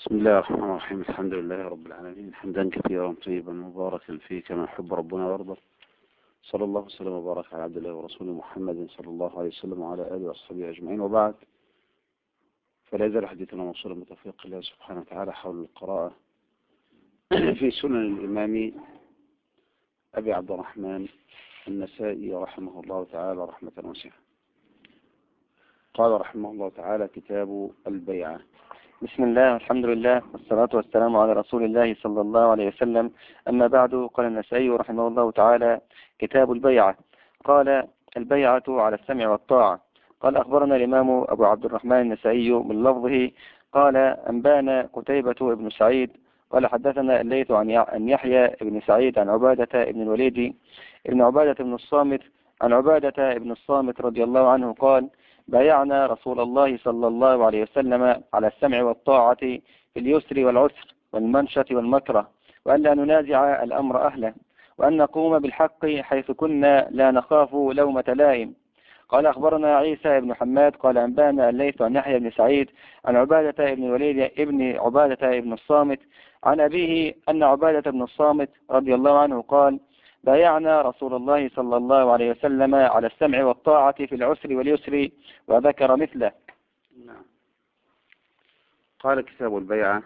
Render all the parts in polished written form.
بسم الله الرحمن الرحيم. الحمد لله رب العالمين، حمدا كثيرا طيبا مباركا فيه كما يحب ربنا ويرضى. صلى الله وسلم وبارك على عبد الله ورسوله محمد صلى الله عليه وسلم وعلى آله وصحبه أجمعين، وبعد. فلا يزال حديثنا موصولا بتوفيق الله سبحانه وتعالى حول القراءة في سنن الإمام أبي عبد الرحمن النسائي رحمه الله تعالى رحمة واسعة. قال رحمه الله تعالى: كتاب البيعة. بسم الله والحمد لله والصلاة والسلام على رسول الله صلى الله عليه وسلم. أما بعد، قال النسائي رحمه الله تعالى: كتاب البيعة. قال: البيعة على السمع والطاعة. قال: أخبرنا الإمام أبو عبد الرحمن النسائي من لفظه قال: أنبانا قتيبة بن سعيد قال: حدثنا الليث عن يحيى بن سعيد عن عبادة بن الوليد بن عبادة بن الصامت عن عبادة بن الصامت رضي الله عنه قال: بايعنا رسول الله صلى الله عليه وسلم على السمع والطاعة في اليسر والعسر والمنشة والمكره، وأن لا ننازع الأمر أهله، وأن نقوم بالحق حيث كنا لا نخاف لومة لائم. قال: أخبرنا عيسى بن حماد قال: أنبانا الليث عن يحيى بن سعيد عن عبادة بن الوليد ابن عبادة بن الصامت عن أبيه أن عبادة بن الصامت رضي الله عنه قال: بايعنا رسول الله صلى الله عليه وسلم على السمع والطاعة في العسر واليسر، وذكر مثله. نعم. قال: كتاب البيعة،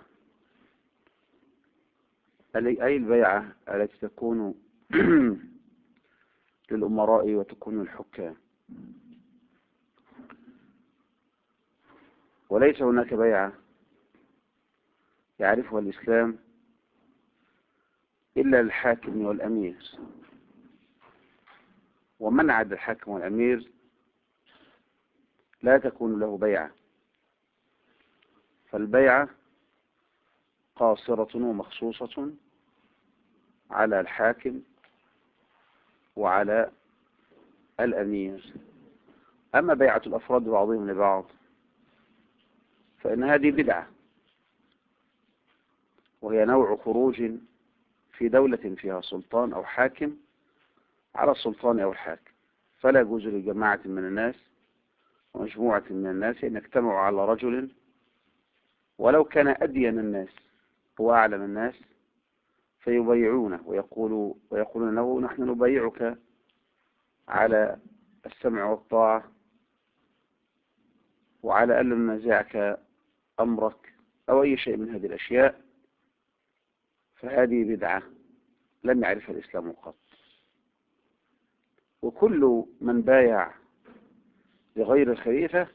أي البيعة التي تكون للأمراء وتكون للحكام، وليس هناك بيعة يعرفها الإسلام إلا للحاكم والأمير، ومن عدا الحاكم والأمير لا تكون له بيعة. فالبيعة قاصرة ومخصوصة على الحاكم وعلى الأمير. أما بيعة الأفراد بعضهم لبعض فإن هذه بدعة، وهي نوع خروج في دولة فيها سلطان أو حاكم على السلطان أو الحاكم، فلا يجوز لجماعة من الناس ومجموعة من الناس أن يجتمعوا على رجل ولو كان أدين الناس وأعلم الناس فيبايعونه ويقولون له: نحن نبايعك على السمع والطاعة وعلى أن ننازعك أمرك أو أي شيء من هذه الأشياء. فهذه بدعة لم يعرفها الإسلام قط. وكل من بايع لغير الخليفة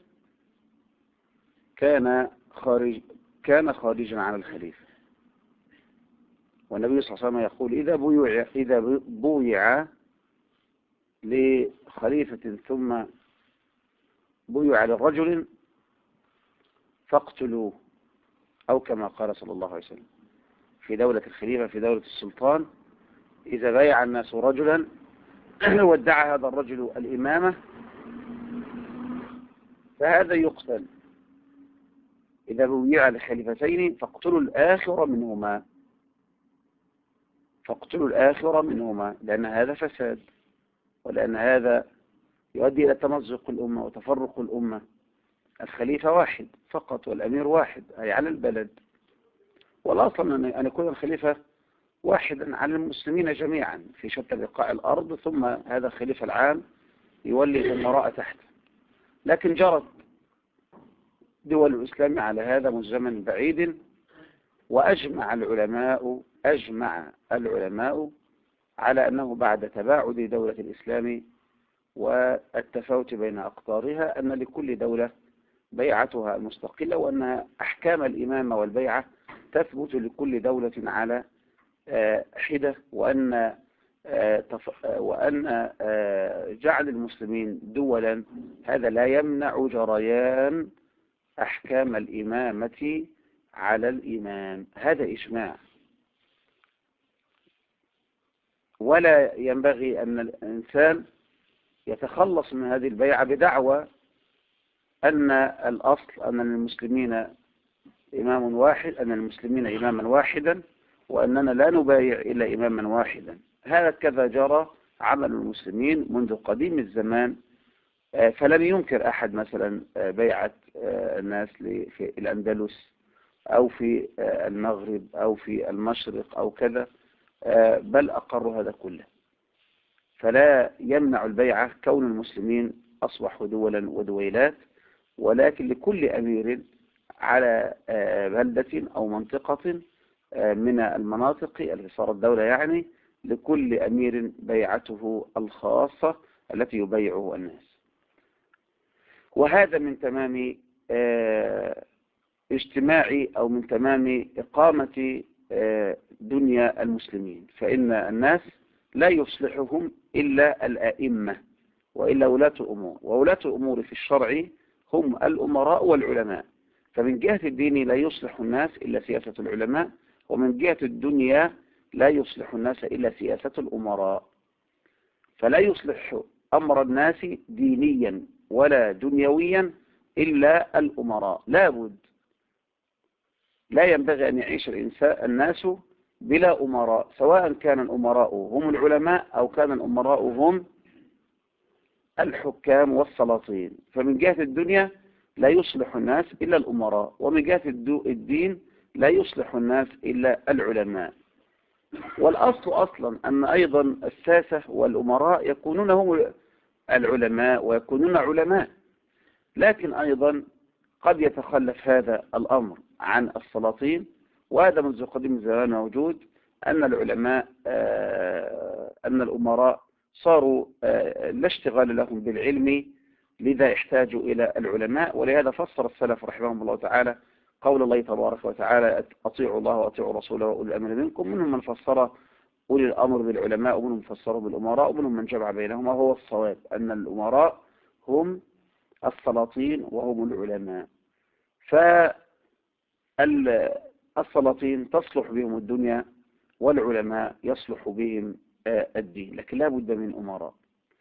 كان خارجا عن الخليفة. والنبي صلى الله عليه وسلم يقول: إذا بويع لخليفة ثم بويع للرجل فاقتلوه، أو كما قال صلى الله عليه وسلم. في دولة الخليفة، في دولة السلطان، إذا بايع الناس رجلا وادعى هذا الرجل الإمامة فهذا يقتل. إذا بويع لخليفتين فاقتلوا الآخر منهما، لأن هذا فساد، ولأن هذا يؤدي إلى تمزق الأمة وتفرق الأمة. الخليفة واحد فقط والأمير واحد، أي على البلد. والأصل أن يكون الخليفة واحدا على المسلمين جميعا في شتى بقاع الأرض، ثم هذا الخليفة العام يولي الأمراء تحته. لكن جرت دول الإسلام على هذا من زمن بعيد، وأجمع العلماء على أنه بعد تباعد دولة الإسلام والتفاوت بين أقطارها أن لكل دولة بيعتها المستقلة، وأن أحكام الإمامة والبيعة تثبت لكل دولة على حدة، وأن جعل المسلمين دولا هذا لا يمنع جريان أحكام الإمامة على الإمام. هذا إجماع. ولا ينبغي أن الإنسان يتخلص من هذه البيعة بدعوى أن الأصل أن المسلمين إمام واحد، أن المسلمين إماما واحدا، وأننا لا نبايع إلا إماما واحدا. هذا كذا جرى عمل المسلمين منذ قديم الزمان. فلم ينكر أحد مثلا بيعة الناس في الأندلس أو في المغرب أو في المشرق أو كذا، بل أقروا هذا كله. فلا يمنع البيعة كون المسلمين أصبحوا دولا ودويلات، ولكن لكل أمير على بلدة أو منطقة من المناطق التي صارت دولة، يعني لكل أمير بيعته الخاصة التي يبيعه الناس. وهذا من تمام اجتماع أو من تمام إقامة دنيا المسلمين، فإن الناس لا يصلحهم إلا الأئمة وإلا ولاة الأمور، وولاة الأمور في الشرع هم الأمراء والعلماء. فمن جهة الدين لا يصلح الناس إلا سياسة العلماء، ومن جهة الدنيا لا يصلح الناس إلا سياسة الأمراء. فلا يصلح أمر الناس دينيا ولا دنيويا إلا الأمراء. لا ينبغي أن يعيش الناس بلا أمراء، سواء كان الأمراء هم العلماء أو كان الأمراء هم الحكام والسلاطين. فمن جهة الدنيا لا يصلح الناس إلا الأمراء، ومن جهة الدين لا يصلح الناس إلا العلماء. والأصل أصلا أن أيضا الساسة والأمراء يكونون هم العلماء ويكونون علماء، لكن أيضا قد يتخلف هذا الأمر عن السلاطين، وهذا منذ قديم الزمان موجود، أن العلماء أن الأمراء صاروا لا اشتغال لهم بالعلم، لذا احتاجوا إلى العلماء. ولهذا فسر السلف رحمهم الله تعالى قول الله تبارك وتعالى: أطيعوا الله وأطيعوا رسوله وأولي الأمر منكم. منهم من فسر أولي الأمر بالعلماء، ومنهم من فسره بالأمراء، ومنهم من جمع بينهما. هو الصواب أن الأمراء هم السلاطين وهم العلماء. فالسلاطين تصلح بهم الدنيا، والعلماء يصلح بهم الدين، لكن لا بد من أمراء.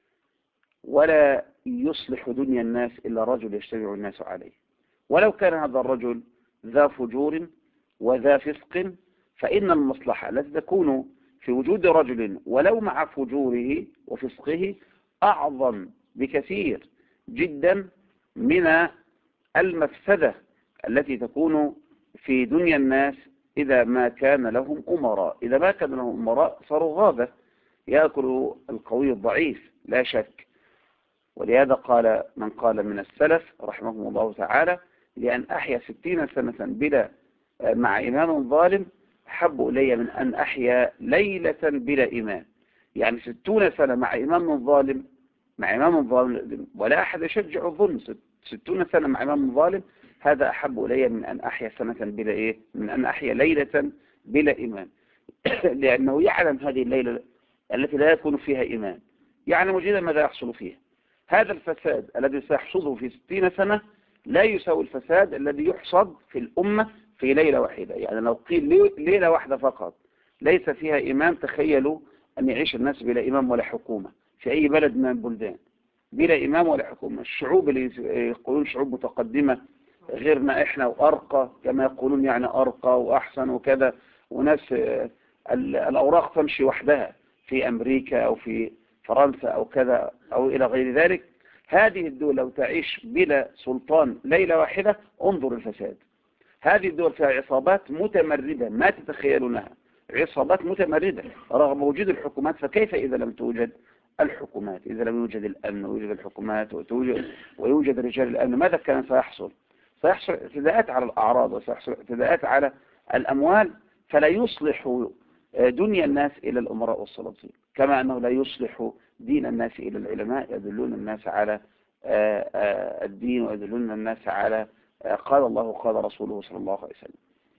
ولا يصلح دنيا الناس إلا رجل يجتمع الناس عليه، ولو كان هذا الرجل ذا فجور وذا فسق، فإن المصلحة التي تكون في وجود رجل ولو مع فجوره وفسقه أعظم بكثير جدا من المفسدة التي تكون في دنيا الناس إذا ما كان لهم أمراء. إذا ما كان لهم أمراء صاروا غابة، يأكل القوي الضعيف لا شك. ولهذا قال من قال من السلف رحمه الله تعالى: لأن أحيا 60 سنة بلا مع إمام ظالم أحب إلي من أن أحيا ليلة بلا إمام. يعني 60 سنة مع إمام ظالم ولا أحد يشجع الظلم، 60 سنة مع إمام ظالم، هذا أحب إلي من أن أحيا سنة بلا من أن أحيا ليلة بلا إمام. لأنه يعلم هذه الليلة التي لا يكون فيها إمام، يعلم جيدا ماذا يحصل فيها. هذا الفساد الذي سيحصده في 60 سنة لا يساوي الفساد الذي يحصد في الأمة في ليلة واحدة. يعني لو قيل ليلة واحدة فقط ليس فيها إمام، تخيلوا أن يعيش الناس بلا إمام ولا حكومة في أي بلد من البلدان، بلا إمام ولا حكومة. الشعوب اللي يقولون شعوب متقدمة غيرنا إحنا وأرقى كما يقولون، يعني أرقى وأحسن وكذا، وناس الأوراق تمشي وحدها في أمريكا أو في فرنسا أو كذا أو إلى غير ذلك. هذه الدول لو تعيش بلا سلطان ليلة واحدة انظر الفساد. هذه الدول فيها عصابات متمردة ما تتخيلونها، عصابات متمردة رغم وجود الحكومات. فكيف إذا لم توجد الحكومات، إذا لم يوجد الأمن ويوجد الحكومات ويوجد رجال الأمن، ماذا كان سيحصل؟ سيحصل اعتداءات على الأعراض وسيحصل اعتداءات على الأموال. فلا يصلح دنيا الناس إلى الأمراء والسلاطين، كما أنه لا يصلح دين الناس إلى العلماء يدلون الناس على الدين ويدلون الناس على قال الله قال رسوله صلى الله عليه وسلم.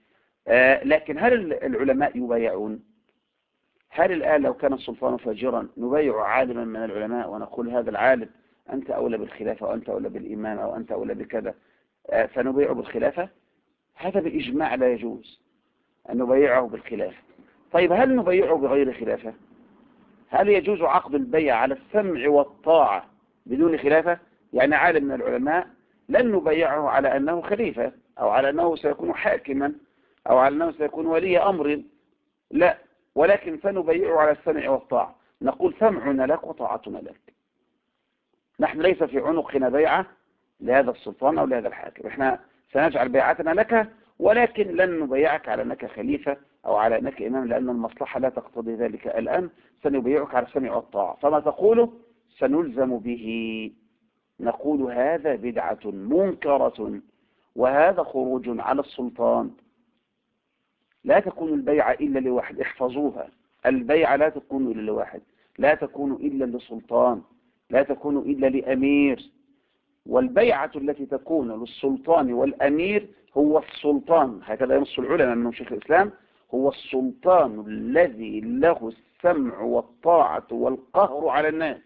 لكن هل العلماء يبايعون؟ هل الآن لو كان السلطان فاجرا نبايع عالما من العلماء ونقول هذا العالم أنت أولى بالخلافة وأنت أولى بالإمام أو أنت أولى بكذا فنبايع بالخلافة؟ هذا بالإجماع لا يجوز أن نبايعه بالخلافة. طيب هل نبايعه بغير خلافة؟ هل يجوز عقد البيع على السمع والطاعة بدون خلافة؟ يعني عالم من العلماء لن نبايعه على أنه خليفة أو على أنه سيكون حاكما أو على أنه سيكون ولي أمر، لا، ولكن سنبايعه على السمع والطاعة. نقول سمعنا لك وطاعتنا لك. نحن ليس في عنقنا بيعة لهذا السلطان أو لهذا الحاكم، احنا سنجعل بيعتنا لك ولكن لن نبيعك على أنك خليفة أو على أنك إمام، لأن المصلحة لا تقتضي ذلك الآن. سنبيعك على السمع والطاعة، فما تقوله سنلزم به. نقول هذا بدعة منكرة وهذا خروج على السلطان. لا تكون البيعة إلا لواحد، احفظوها. البيعة لا تكون إلا لواحد، لا تكون إلا لسلطان، لا تكون إلا لأمير. والبيعة التي تكون للسلطان والأمير هو السلطان، هكذا ينص العلماء منهم شيخ الإسلام، هو السلطان الذي له السمع والطاعة والقهر على الناس.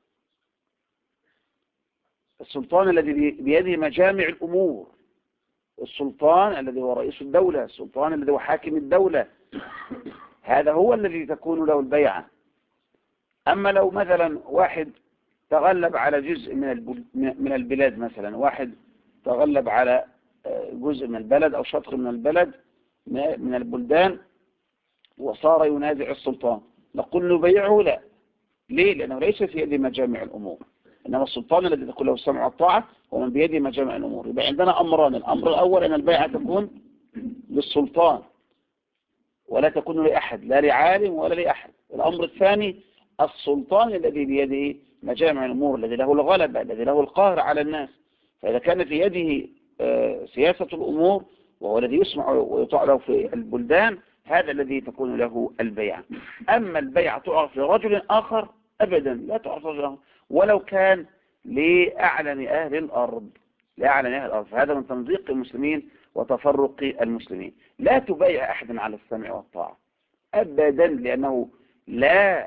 السلطان الذي بيده مجامع الأمور، السلطان الذي هو رئيس الدولة، السلطان الذي هو حاكم الدولة، هذا هو الذي تكون له البيعة. أما لو مثلا واحد تغلب على جزء من البلاد، مثلا واحد تغلب على جزء من البلد أو شطر من البلد من البلدان وصار ينازع السلطان، نقول نبيعه؟ لا. ليه؟ لأنه ليس في يده مجامع الأمور، إنما السلطان الذي تكون له السمع والطاعة هو من بيده مجامع الأمور. يبقى عندنا أمران: الأمر الأول أن البيعة تكون للسلطان ولا تكون لأحد، لا لعالم ولا لأحد. الأمر الثاني السلطان الذي بيده مجامع الأمور، الذي له الغلبة، الذي له القهر على الناس. فإذا كان في يده سياسة الأمور وهو الذي يسمع ويطاع له في البلدان، هذا الذي تكون له البيعة. أما البيعة تعرف لرجل آخر أبدا لا تعرف لرجل، ولو كان لأعلن أهل الأرض، لأعلن أهل الأرض، فهذا من تمزيق المسلمين وتفرق المسلمين. لا تبايع أحد على السمع والطاعة أبدا، لأنه لا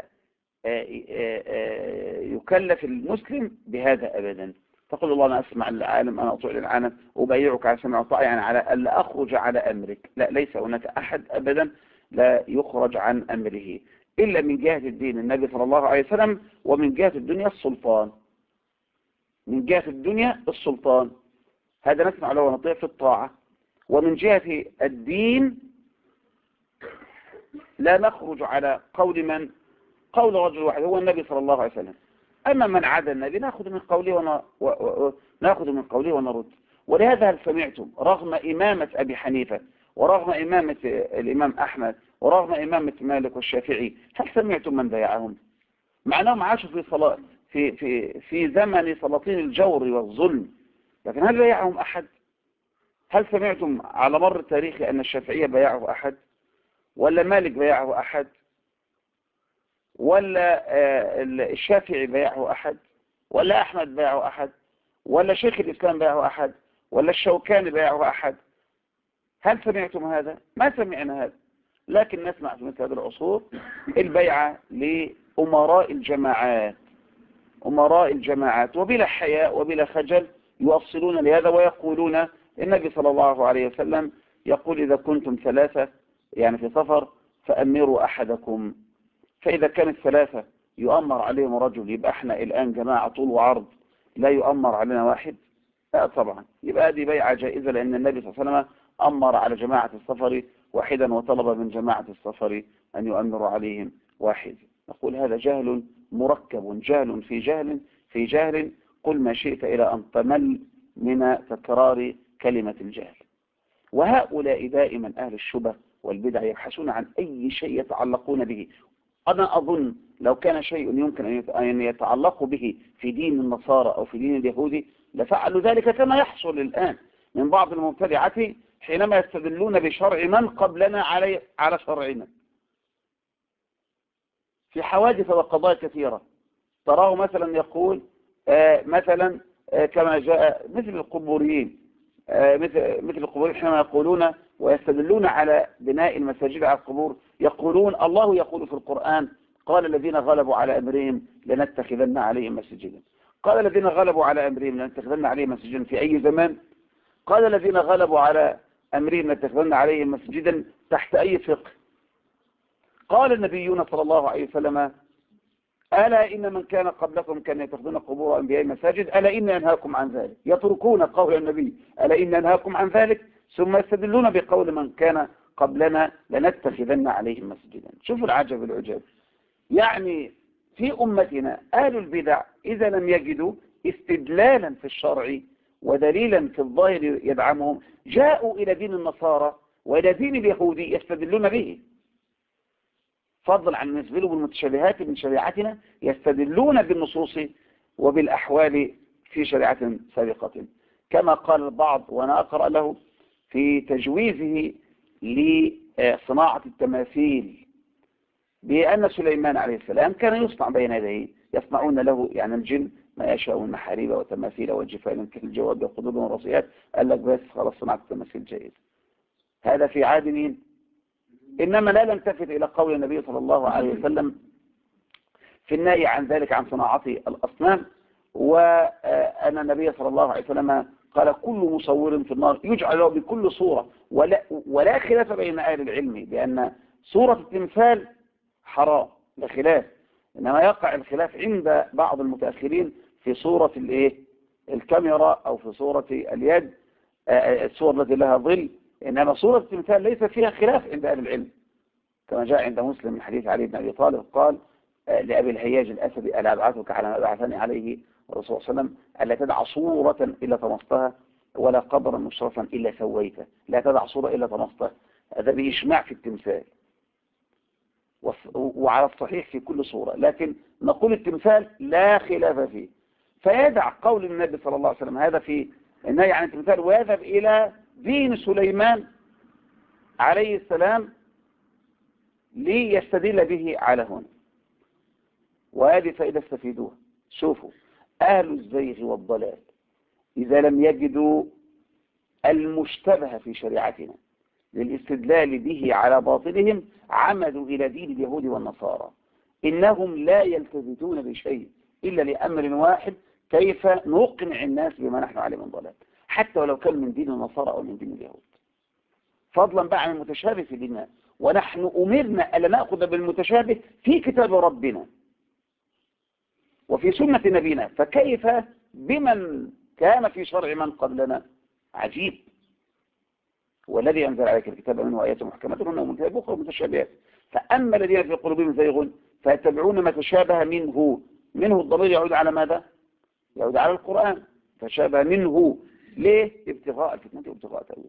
يكلف المسلم بهذا أبدا. تقول الله أنا أسمع العالم، أنا أطيع للعالم، أبايعك على السمع والطاعة، يعني على ألا أخرج على أمرك. لا، ليس هناك أحد أبدا لا يخرج عن أمره إلا من جهة الدين النبي صلى الله عليه وسلم، ومن جهة الدنيا السلطان. من جهة الدنيا السلطان هذا نسمع له ونطيع في الطاعة، ومن جهة الدين لا نخرج على قول من؟ قول رجل واحد هو النبي صلى الله عليه وسلم. أما من عدا النبي نأخذ من قوله ونرد. ولهذا هل سمعتم رغم إمامة أبي حنيفة ورغم إمامة الإمام أحمد ورغم إمامة مالك والشافعي، هل سمعتم من بايعهم؟ مع أنهم عاشوا في زمن سلاطين الجور والظلم، لكن هل بايعهم أحد؟ هل سمعتم على مر التاريخ أن الشافعية بايعه أحد؟ ولا مالك بايعه أحد؟ ولا الشافعي بايعه أحد؟ ولا أحمد بايعه أحد؟ ولا شيخ الإسلام بايعه أحد؟ ولا الشوكاني بايعه أحد؟ هل سمعتم هذا؟ ما سمعنا هذا. لكن نسمع في مثل هذه العصور البيعة لأمراء الجماعات، أمراء الجماعات، وبلا حياء وبلا خجل يوصلون لهذا ويقولون النبي صلى الله عليه وسلم يقول إذا كنتم ثلاثة يعني في سفر فأمروا أحدكم. فإذا كانت ثلاثة يؤمر عليهم رجل، يبقى احنا الآن جماعة طول وعرض لا يؤمر علينا واحد؟ لا طبعا. يبقى هذه بيعة جائزة، لأن النبي صلى الله عليه وسلم أمر على جماعة السفر واحدا وطلب من جماعة السفر أن يؤمروا عليهم واحد. نقول هذا جهل مركب، جهل في جهل في جهل، قل ما شئت إلى أن تمل من تكرار كلمة الجهل. وهؤلاء دائما أهل الشبه والبدع يبحثون عن أي شيء يتعلقون به. أنا أظن لو كان شيء يمكن أن يتعلقوا به في دين النصارى أو في دين اليهود لفعلوا ذلك، كما يحصل الآن من بعض المبتدعة حينما يستدلون بشرع من قبلنا على شرعنا في حوادث وقضايا كثيرة. تراه مثلا يقول مثلا كما جاء مثل القبوريين، مثل القبوريين حينما يقولون ويستدلون على بناء المساجد على القبور، يقولون الله يقول في القرآن قال الذين غلبوا على أمرهم لنتخذن عليهم مسجدا. قال الذين غلبوا على أمرهم لنتخذن عليهم مسجدا في أي زمان؟ قال الذين غلبوا على أمرهم لنتخذن عليهم مسجدا تحت أي فقه؟ قال النبيون صلى الله عليه وسلم ألا إن من كان قبلكم كان يتخذون قبور أنبياء مساجد ألا إن أنهاكم عن ذلك. يتركون قول النبي ألا إن أنهاكم عن ذلك ثم يستدلون بقول من كان قبلنا لنتخذن عليهم مسجدا. شوفوا العجب العجاب. يعني في أمتنا أهل البدع إذا لم يجدوا استدلالا في الشرع ودليلا في الظاهر يدعمهم، جاءوا إلى دين النصارى وإلى دين اليهودي يستدلون به، فضلا عن ينزلوا بالمتشابهات من شريعتنا، يستدلون بالنصوص وبالأحوال في شريعة سابقة، كما قال البعض وأنا أقرأ له في تجويزه لصناعة التماثيل، بأن سليمان عليه السلام كان يصنع بين يديه، يصنعون له يعني الجن ما يشاءون محاريب وتماثيل وجفال كالجواب وقدور ورصيات، قال لك بس خلاص صنعت التماثيل جيد. هذا في عهد مين؟ إنما لا نلتفت إلى قول النبي صلى الله عليه وسلم في النهي عن ذلك، عن صناعة الأصنام، وأن النبي صلى الله عليه وسلم قال كل مصور في النار يجعل له بكل صورة، ولا خلاف بين أهل العلم بأن صورة التمثال حرام، لا خلاف، إنما يقع الخلاف عند بعض المتأخرين في صورة الكاميرا أو في صورة اليد، الصور التي لها ظل، إنما صورة التمثال ليس فيها خلاف عند أهل العلم، كما جاء عند مسلم من حديث علي بن أبي طالب قال لأبي الهياج الأسدي ألا أبعثك على ما بعثني عليه الرسول صلى الله عليه وسلم، ألا تدع صورة إلا طمستها ولا قبرا مشرفا إلا سويته، لا تدع صورة إلا طمستها. هذا بإجماع في التمثال وعلى الصحيح في كل صورة، لكن نقول التمثال لا خلاف فيه، فيدع قول النبي صلى الله عليه وسلم هذا في النهي عن التمثال، ويذهب إلى دين سليمان عليه السلام ليستدل به على هنا. وهذه فائدة استفيدوها. شوفوا أهل الزيغ والضلال إذا لم يجدوا المشتبه في شريعتنا للاستدلال به على باطلهم عمدوا إلى دين اليهود والنصارى، إنهم لا يلتفتون بشيء إلا لأمر واحد، كيف نقنع الناس بما نحن عليه من ضلال، حتى ولو كان من دين النصارى أو من دين اليهود، فضلا بقى عن المتشابه في ديننا. ونحن أمرنا ألا نأخذ بالمتشابه في كتاب ربنا وفي سنة نبينا، فكيف بمن كان في شرع من قبلنا؟ عجيب. والذي أنزل عليك الكتاب منه آيات محكمات هن أم الكتاب أخرى متشابهات، فأما الذين في قلوبهم زيغ فيتبعون ما تشابه منه الضمير يعود على ماذا؟ يعود على القرآن، فشابه منه. ليه؟ ابتغاء الفتنة وابتغاء تأويل.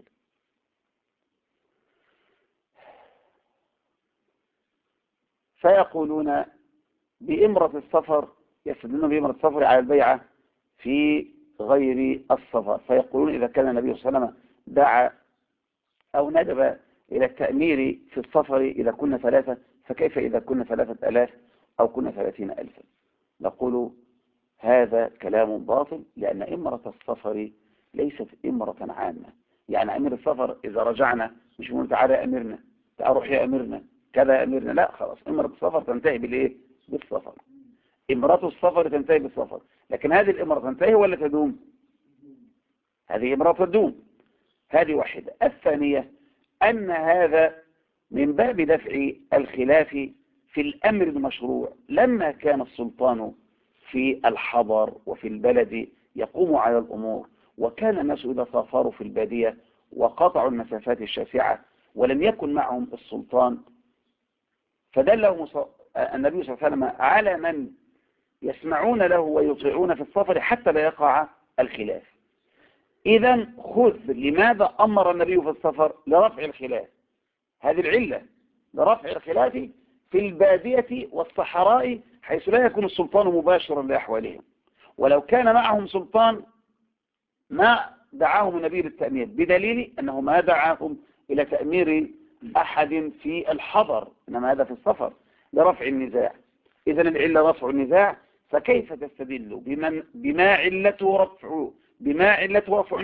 فيقولون بإمرة السفر، يستدلون بإمرة السفر على البيعة في غير السفر، فيقولون إذا كان النبي صلى الله عليه وسلم دعا أو ندب إلى التأمير في السفر إذا كنا 3، فكيف إذا كنا 3000 أو كنا 30,000؟ نقول هذا كلام باطل، لأن إمرة السفر ليست إمرة عامة. يعني أمير السفر إذا رجعنا مش بنقول تعالى أمرنا، تعال روح يا أمرنا كذا أمرنا، لا، خلاص إمرة السفر تنتهي بالإيه؟ بالسفر. إمرة السفر تنتهي بالسفر، لكن هذه الإمرة تنتهي ولا تدوم؟ هذه إمرة تدوم. هذه واحدة. الثانية أن هذا من باب دفع الخلاف في الأمر المشروع، لما كان السلطان في الحضر وفي البلد يقوم على الأمور، وكان الناس إذا سافروا في البادية وقطعوا المسافات الشاسعة ولم يكن معهم السلطان، فدلهم النبي صلى الله عليه وسلم على من يسمعون له ويطيعون في السفر حتى لا يقع الخلاف. إذن خذ لماذا أمر النبي في السفر؟ لرفع الخلاف، هذه العلة، لرفع الخلاف في البادية والصحراء حيث لا يكون السلطان مباشرا لأحوالهم، ولو كان معهم سلطان ما دعاهم النبي للتأمير، بدليل أنه ما دعاهم إلى تأمير أحد في الحضر، إنما هذا في السفر لرفع النزاع. إذن العلة رفع النزاع، فكيف تستدل بما علته رفع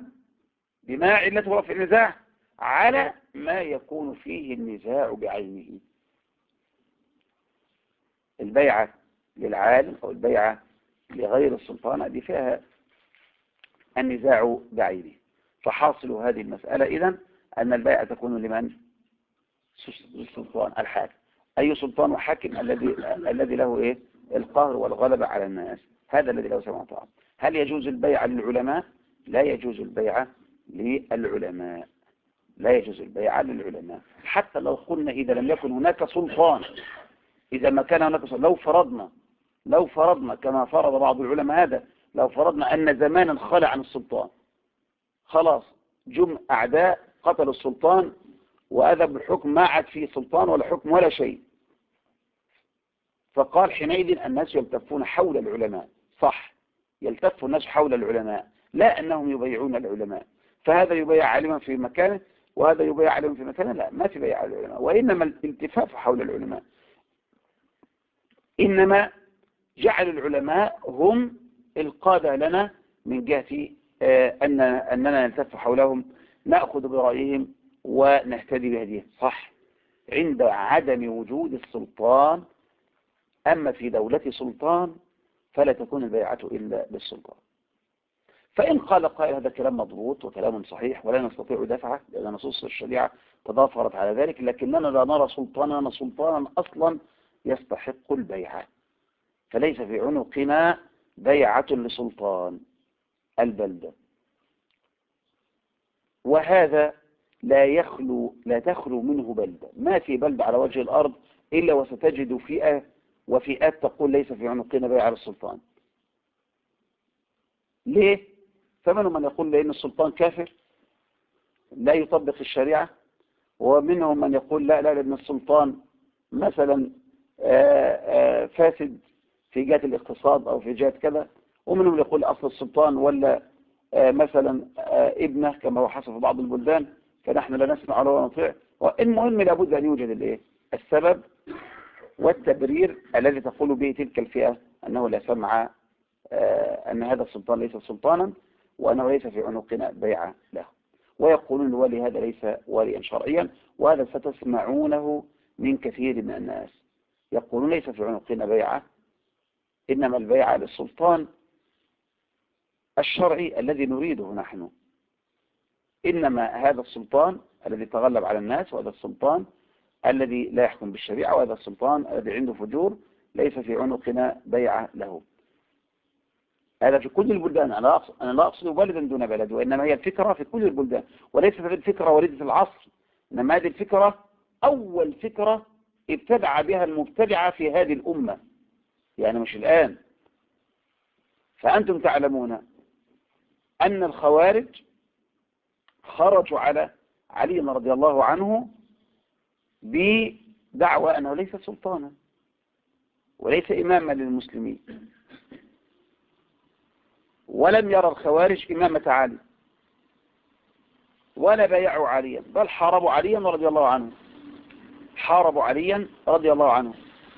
النزاع على ما يكون فيه النزاع بعينه؟ البيعة للعالم أو البيعة لغير السلطان دي فيها النزاع بعينه، فحاصل هذه المسألة إذن أن البيعة تكون لمن؟ السلطان الحاكم. أي سلطان وحاكم؟ الذي له إيه؟ القهر والغلبة على الناس، هذا الذي له سمع وطاعة. هل يجوز البيعة للعلماء؟ لا يجوز البيعة للعلماء، لا يجوز البيعة للعلماء، حتى لو قلنا إذا لم يكن هناك سلطان، إذا ما كان هناك سلطان، لو فرضنا كما فرض بعض العلماء هذا، لو فرضنا أن زمانا خلع عن السلطان، خلاص جم أعداء قتلوا السلطان وأذب الحكم، ما عاد فيه سلطان ولا حكم ولا شيء، فقال حينئذ الناس يلتفون حول العلماء. صح، يلتف الناس حول العلماء، لا أنهم يبيعون العلماء، فهذا يبيع عالما في مكانه وهذا يبيع عالما في مكانه، لا، ما في بيع العلماء، وإنما الالتفاف حول العلماء. إنما جعل العلماء هم القادة لنا من جهة أننا نلتف حولهم، نأخذ برأيهم ونهتدي بهديهم. صح، عند عدم وجود السلطان. أما في دولة سلطان فلا تكون البيعة إلا بالسلطان. فإن قال قائل هذا كلام مضبوط وكلام صحيح ولا نستطيع دفعه لأن نصوص الشريعة تضافرت على ذلك، لكننا لا نرى سلطانا أصلا يستحق البيعة، فليس في عنقنا بيعة لسلطان البلدة. وهذا لا تخلو منه بلدة، ما في بلدة على وجه الأرض إلا وستجد فئة وفئات تقول ليس في عنقنا بيعة للسلطان. ليه؟ فمنهم من يقول لأن السلطان كافر لا يطبق الشريعة، ومنهم من يقول لا لأن السلطان مثلا فاسد في جهة الاقتصاد أو في جهة كذا، ومنهم اللي يقول أصل السلطان ولا مثلا ابنه كما هو حصل في بعض البلدان، فنحن لا نسمع ولا نطيع. المهم لابد أن يوجد الايه السبب والتبرير الذي تقول به تلك الفئة أنه لا سمع، أن هذا السلطان ليس سلطانا وأنه ليس في عنقنا بيعة له، ويقولون الولي هذا ليس وليا شرعيا. وهذا ستسمعونه من كثير من الناس يقولون ليس في عنقنا بيعة، إنما البيعة للسلطان الشرعي الذي نريده نحن. إنما هذا السلطان الذي تغلب على الناس، وهذا السلطان الذي لا يحكم بالشريعة، وهذا السلطان الذي عنده فجور، ليس في عنقنا بيعة له. هذا في كل البلدان، أنا لا أقصد بلدا دون بلد، وإنما هي الفكرة في كل البلدان، وليست الفكرة وليدة العصر، إنما هذه الفكرة أول فكرة ابتدع بها المبتدعة في هذه الأمة، يعني مش الآن. فأنتم تعلمون أن الخوارج خرجوا على علي رضي الله عنه بدعوى أنه ليس سلطانا وليس إماما للمسلمين، ولم يرى الخوارج إمامة علي ولا بايعوا عليا، بل حاربوا عليا رضي الله عنه، حاربوا عليا رضي الله عنه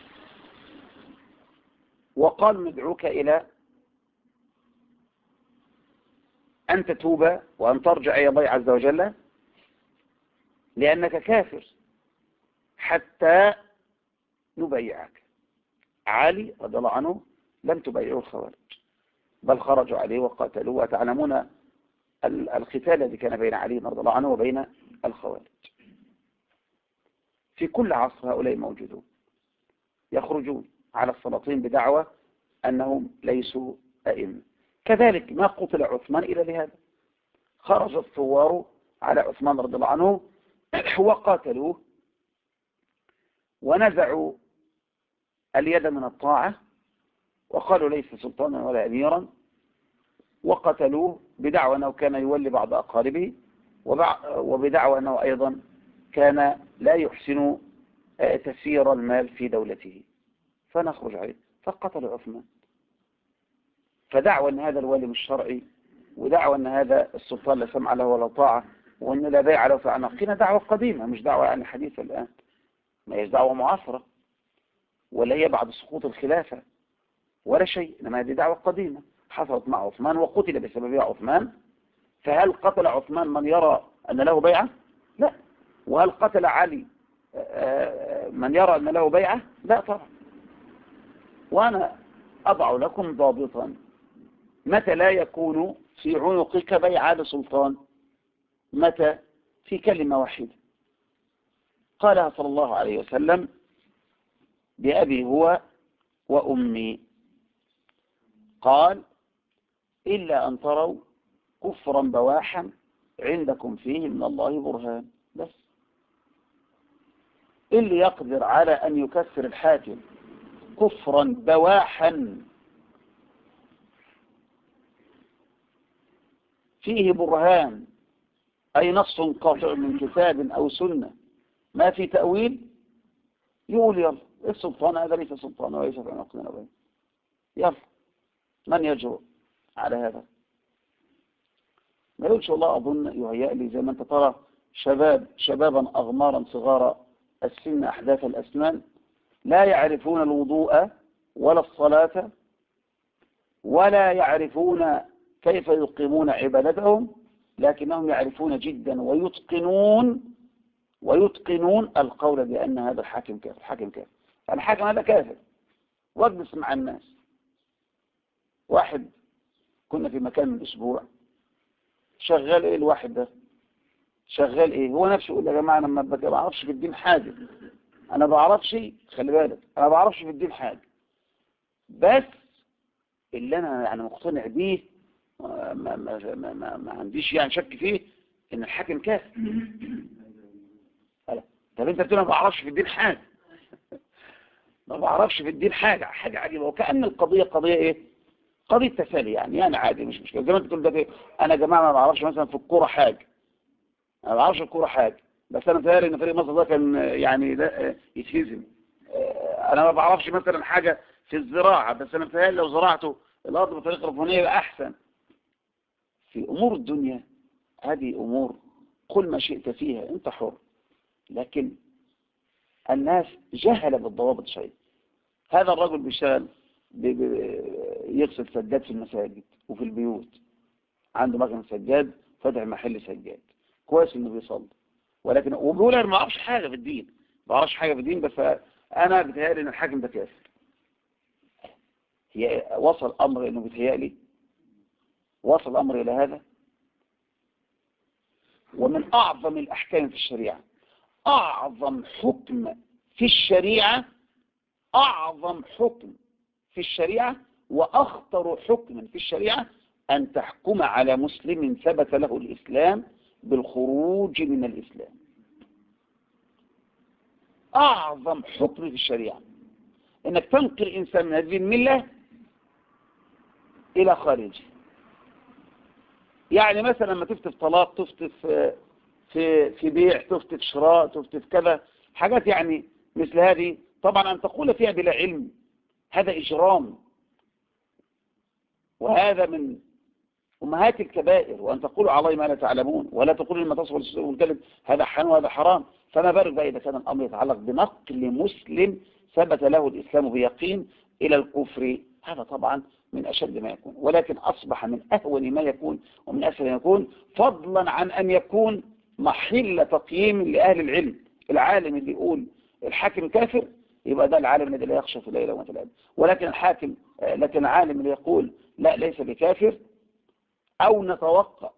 وقالوا ندعوك إلى أن تتوب وأن ترجع إلى الله عز وجل لأنك كافر حتى نبيعك. علي رضي الله عنه لم تبيعوا الخوارج، بل خرجوا عليه وقاتلوا. وتعلمون القتال الذي كان بين علي رضي الله عنه وبين الخوارج. في كل عصر هؤلاء موجودون يخرجون على السلاطين بدعوى أنهم ليسوا أئمة. كذلك ما قتل عثمان إلا لهذا، خرج الثوار على عثمان رضي الله عنه وقاتلوه ونزعوا اليد من الطاعة وقالوا ليس سلطانا ولا أميرا، وقتلوه بدعوى أنه كان يولي بعض أقاربه، وبدعوى أنه أيضا كان لا يحسن تسيير المال في دولته، فنخرج عليه فقتلوا عثمان. فدعوى أن هذا الولي مش شرعي، ودعوى أن هذا السلطان لا سمع له ولا طاعة، وأن لا بيع له في عناقنا، دعوة قديمة مش دعوة يعني حديثة الآن، ما هيش دعوة معاصرة ولا هي بعد سقوط الخلافة ولا شيء، إنما هذه دعوة قديمة حصلت مع عثمان وقتل بسببها عثمان. فهل قتل عثمان من يرى أن له بيعة؟ لا. وهل قتل علي من يرى أن له بيعة؟ لا طبعا. وأنا أضع لكم ضابطا متى لا يكون في عنقك بيعة لسلطان، متى؟ في كلمة واحدة قالها صلى الله عليه وسلم: بأبي هو وأمي، قال: إلا أن تروا كفرا بواحا عندكم فيه من الله برهان. بس اللي يقدر على أن يكفر الحاكم كفرا بواحا فيه برهان أي نص قاطع من كتاب أو سنة ما في تأويل، يقول يلا السلطان هذا ليس سلطان وليس في عقدنا به، يلا من يجرؤ على هذا؟ ما يقولش والله أظن يهيأ لي زي ما أنت ترى شبابا أغمارا صغار السن أحداث الأسنان لا يعرفون الوضوء ولا الصلاة ولا يعرفون كيف يقيمون عبادتهم، لكنهم يعرفون جدا ويتقنون القول بأن هذا الحاكم كافر. الحاكم كافر، الحاكم هذا كافر. واجلس مع الناس. واحد كنا في مكان من أسبوع، شغال ايه الواحد ده؟ شغال ايه؟ هو نفسه يقول يا جماعة انا ما بعرفش في الدين حاجة، انا بعرفش، خلي بالك انا بعرفش في الدين حاجة، بس اللي انا يعني مقتنع بيه ما عنديش يعني شك فيه ان الحاكم كافر. طب انت بتقول ما بعرفش في الدين حاجة، ما بعرفش في الدين حاجة عجيبة. وكأن القضية قضية ايه؟ قضية تسالي، يعني عادي مش مشكلة. زي ما انت تقول ده انا يا جماعة ما بعرفش مثلا في الكورة حاجة، انا ما بعرفش الكورة حاجة، بس انا متهيألي ان فريق مصر ده كان يعني ده يتهزم. انا ما بعرفش مثلا حاجة في الزراعة، بس انا متهيألي لو زرعته الارض بطريقة رفاهية يبقى احسن. في امور الدنيا هذه امور قل ما شئت فيها انت حر، لكن الناس جهل بالضوابط شيء. هذا الرجل بيشتغل يغسل سجاد في المساجد وفي البيوت، عنده مكنه سجاد، فتح محل سجاد، كويس انه بيصلي، ولكن وبيقول انا ما اعرفش حاجه في الدين، ما اعرفش حاجه في الدين، بس انا بيتهيألي ان الحاكم ده كافر. هي وصل امر انه بيتهيألي، وصل الامر الى هذا. ومن اعظم الاحكام في الشريعه، اعظم حكم في الشريعه، اعظم حكم في الشريعه واخطر حكم في الشريعه ان تحكم على مسلم ثبت له الاسلام بالخروج من الاسلام. اعظم حكم في الشريعه انك تنقل انسان من هذه المله الى خارجه. يعني مثلا لما تفتي في طلاق، تفتي في بيع، تفتي في شراء، تفتي في كذا حاجات يعني مثل هذه، طبعا ان تقول فيها بلا علم هذا اجرام، وهذا من امهات الكبائر، وان تقولوا على الله ما لا تعلمون، ولا تقولوا لما تصف الصدور والكذب هذا حلال وهذا حرام. فما بالك بقى اذا كان الامر يتعلق بنقل مسلم ثبت له الاسلام بيقين الى الكفر، هذا طبعا من اشد ما يكون، ولكن اصبح من اهون ما يكون ومن اسهل ما يكون، فضلا عن ان يكون محل تقييم لاهل العلم. العالم اللي يقول الحاكم كافر يبقى ده العالم الذي لا يخشى في الليل يوم القيامه، لكن العالم اللي يقول لا ليس بكافر، أو نتوقف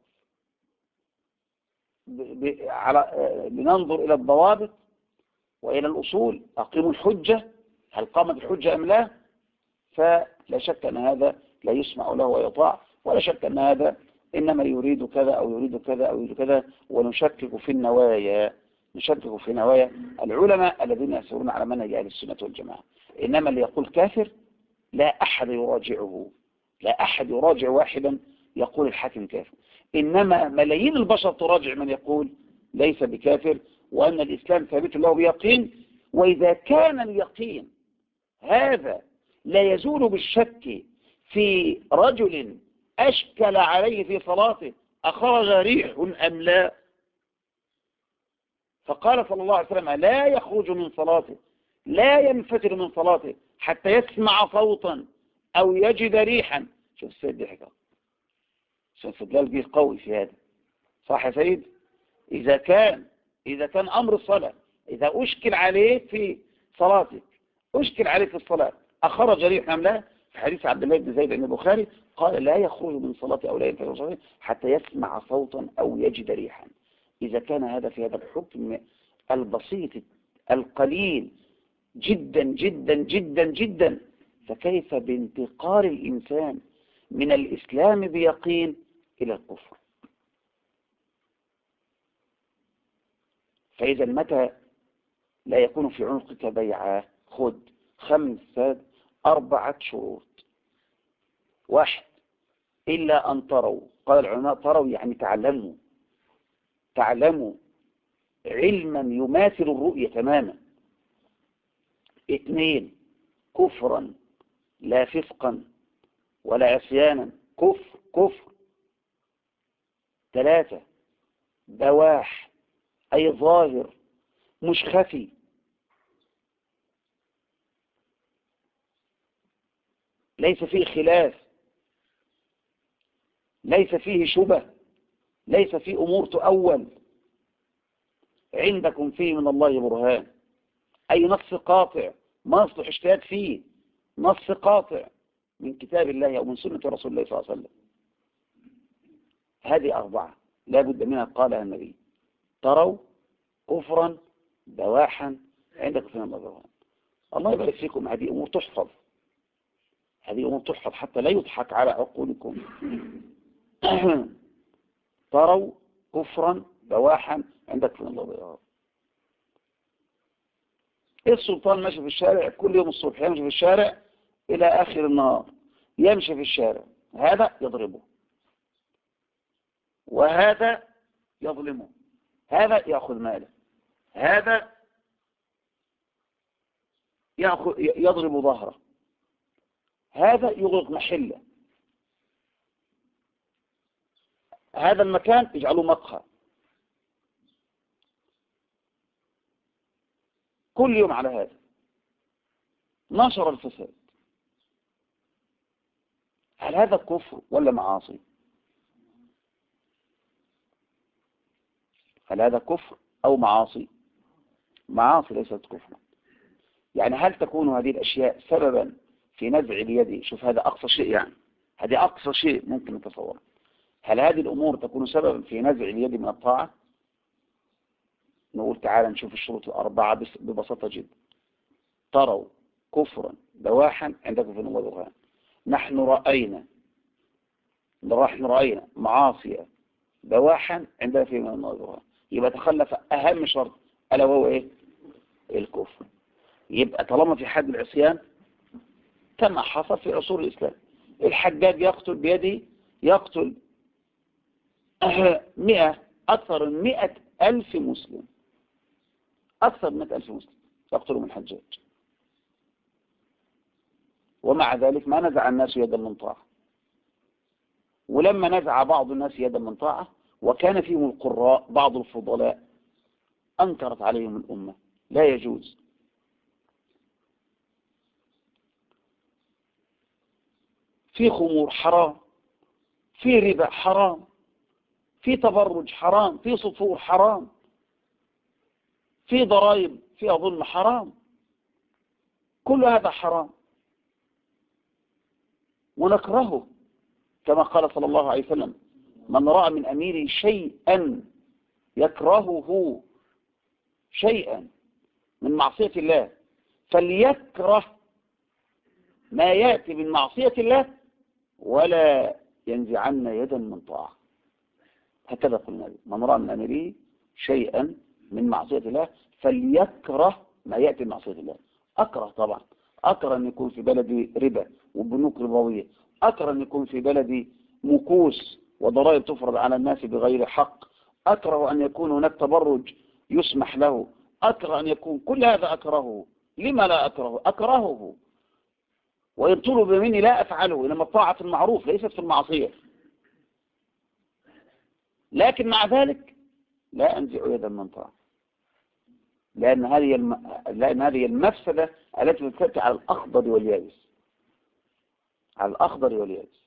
لننظر إلى الضوابط وإلى الأصول، أقيموا الحجة، هل قامت الحجة أم لا؟ فلا شك أن هذا لا يسمع له ويطاع، ولا شك أن هذا إنما يريد كذا أو يريد كذا أو يريد كذا. ونشكك في النوايا، نشكك في نوايا العلماء الذين يسيرون على منهج أهل السنة والجماعة. إنما اللي يقول كافر لا أحد يراجعه، لا أحد يراجع واحدا يقول الحاكم كافر، إنما ملايين البشر تراجع من يقول ليس بكافر وأن الإسلام ثابت له بيقين. وإذا كان اليقين هذا لا يزول بالشك في رجل أشكل عليه في صلاته أخرج ريح أم لا، فقال صلى الله عليه وسلم لا يخرج من صلاته، لا ينفتر من صلاته حتى يسمع صوتا أو يجد ريحا. شوف السيد دي حكاية، شوف استدلال به قوي في هذا، صح يا سيد؟ إذا كان أمر الصلاة، إذا أشكل عليه في صلاتك، أشكل عليه في الصلاة أخرج ريح أم لا، في حديث عبد الله بن زيد بن البخاري قال لا يخرج من صلاته أو لا ينفتر من صلاته حتى يسمع صوتا أو يجد ريحا. إذا كان هذا في هذا الحكم البسيط القليل جدا جدا جدا جدا، فكيف بانتقال الإنسان من الإسلام بيقين إلى الكفر؟ فإذا متى لا يكون في عنقك بيعة؟ خذ 4 شروط. 1، إلا أن تروا. قال العلماء تروا يعني تعلموا علما يماثل الرؤية تماما. 2 كفرا لا فسقا ولا عصيانا، كفر. 3 بواح أي ظاهر مش خفي. ليس فيه خلاف، ليس فيه شبه، ليس فيه أمور تؤول. عندكم فيه من الله برهان، أي نص قاطع ما يصلح اجتهاد فيه، نص قاطع من كتاب الله أو من سنة رسول الله صلى الله عليه وسلم. هذه 4 لا بد منها قالها النبي. تروا كفرا بواحا عندكم فيه من الله برهان. الله يبارك فيكم. هذه أمور تحفظ، هذه أمور تحفظ حتى لا يضحك على عقولكم. تروا كفرا بواحا عندك في الله برهان. السلطان ماشي في الشارع كل يوم الصبح، يمشي في الشارع إلى آخر النهار، يمشي في الشارع، هذا يضربه وهذا يظلمه، هذا يأخذ ماله، هذا يضرب ظهره، هذا يغلق محله، هذا المكان يجعله مقهى. كل يوم على هذا نشر الفساد. هل هذا كفر ولا معاصي؟ هل هذا كفر أو معاصي؟ معاصي ليست كفرا. يعني هل تكون هذه الأشياء سببا في نزع اليد؟ شوف هذا أقصى شيء، يعني هذه أقصى شيء ممكن نتصوره. هل هذه الأمور تكون سببا في نزع اليد من الطاعة؟ نقول تعالى نشوف الشروط 4 ببساطة جدا. تروا كفرا بواحا عندكم في الله برهان. نحن رأينا معاصية بواحا عندنا في الله برهان. يبقى تخلف أهم شرط ألا وهو إيه؟ الكفر. يبقى طالما في حد العصيان كما حصل في عصور الإسلام، الحجاج يقتل بيده، يقتل 100 أكثر من 100,000 مسلم، أكثر من 100,000 مسلم يقتلهم الحجاج، ومع ذلك ما نزع الناس يدا من طاعة. ولما نزع بعض الناس يدا من طاعة وكان فيهم القراء بعض الفضلاء أنكرت عليهم الأمة. لا يجوز. في خمور حرام، في ربا حرام، في تبرج حرام، في صفور حرام، في ضرائب فيها ظلم حرام، كل هذا حرام ونكرهه. كما قال صلى الله عليه وسلم: من رأى من أميره شيئا يكرهه، شيئا من معصية الله، فليكره ما يأتي من معصية الله ولا ينزعن يدا من طاعة. هكذا قال النبي: من رأى من أميره شيئا من معصية الله فليكره ما يأتي من معصية الله. أكره طبعا، أكره أن يكون في بلدي ربا وبنوك ربوية، أكره أن يكون في بلدي مكوس وضرائب تفرض على الناس بغير حق، أكره أن يكون هناك تبرج يسمح له، أكره أن يكون كل هذا أكرهه. لما لا أكرهه؟ أكرهه وإن طلب مني لا أفعله، إنما الطاعة في المعروف ليست في المعصية. لكن مع ذلك لا أنزع يدا من طاعة، لأن هذه المفسدة التي تأتي على الأخضر واليابس، على الأخضر واليابس.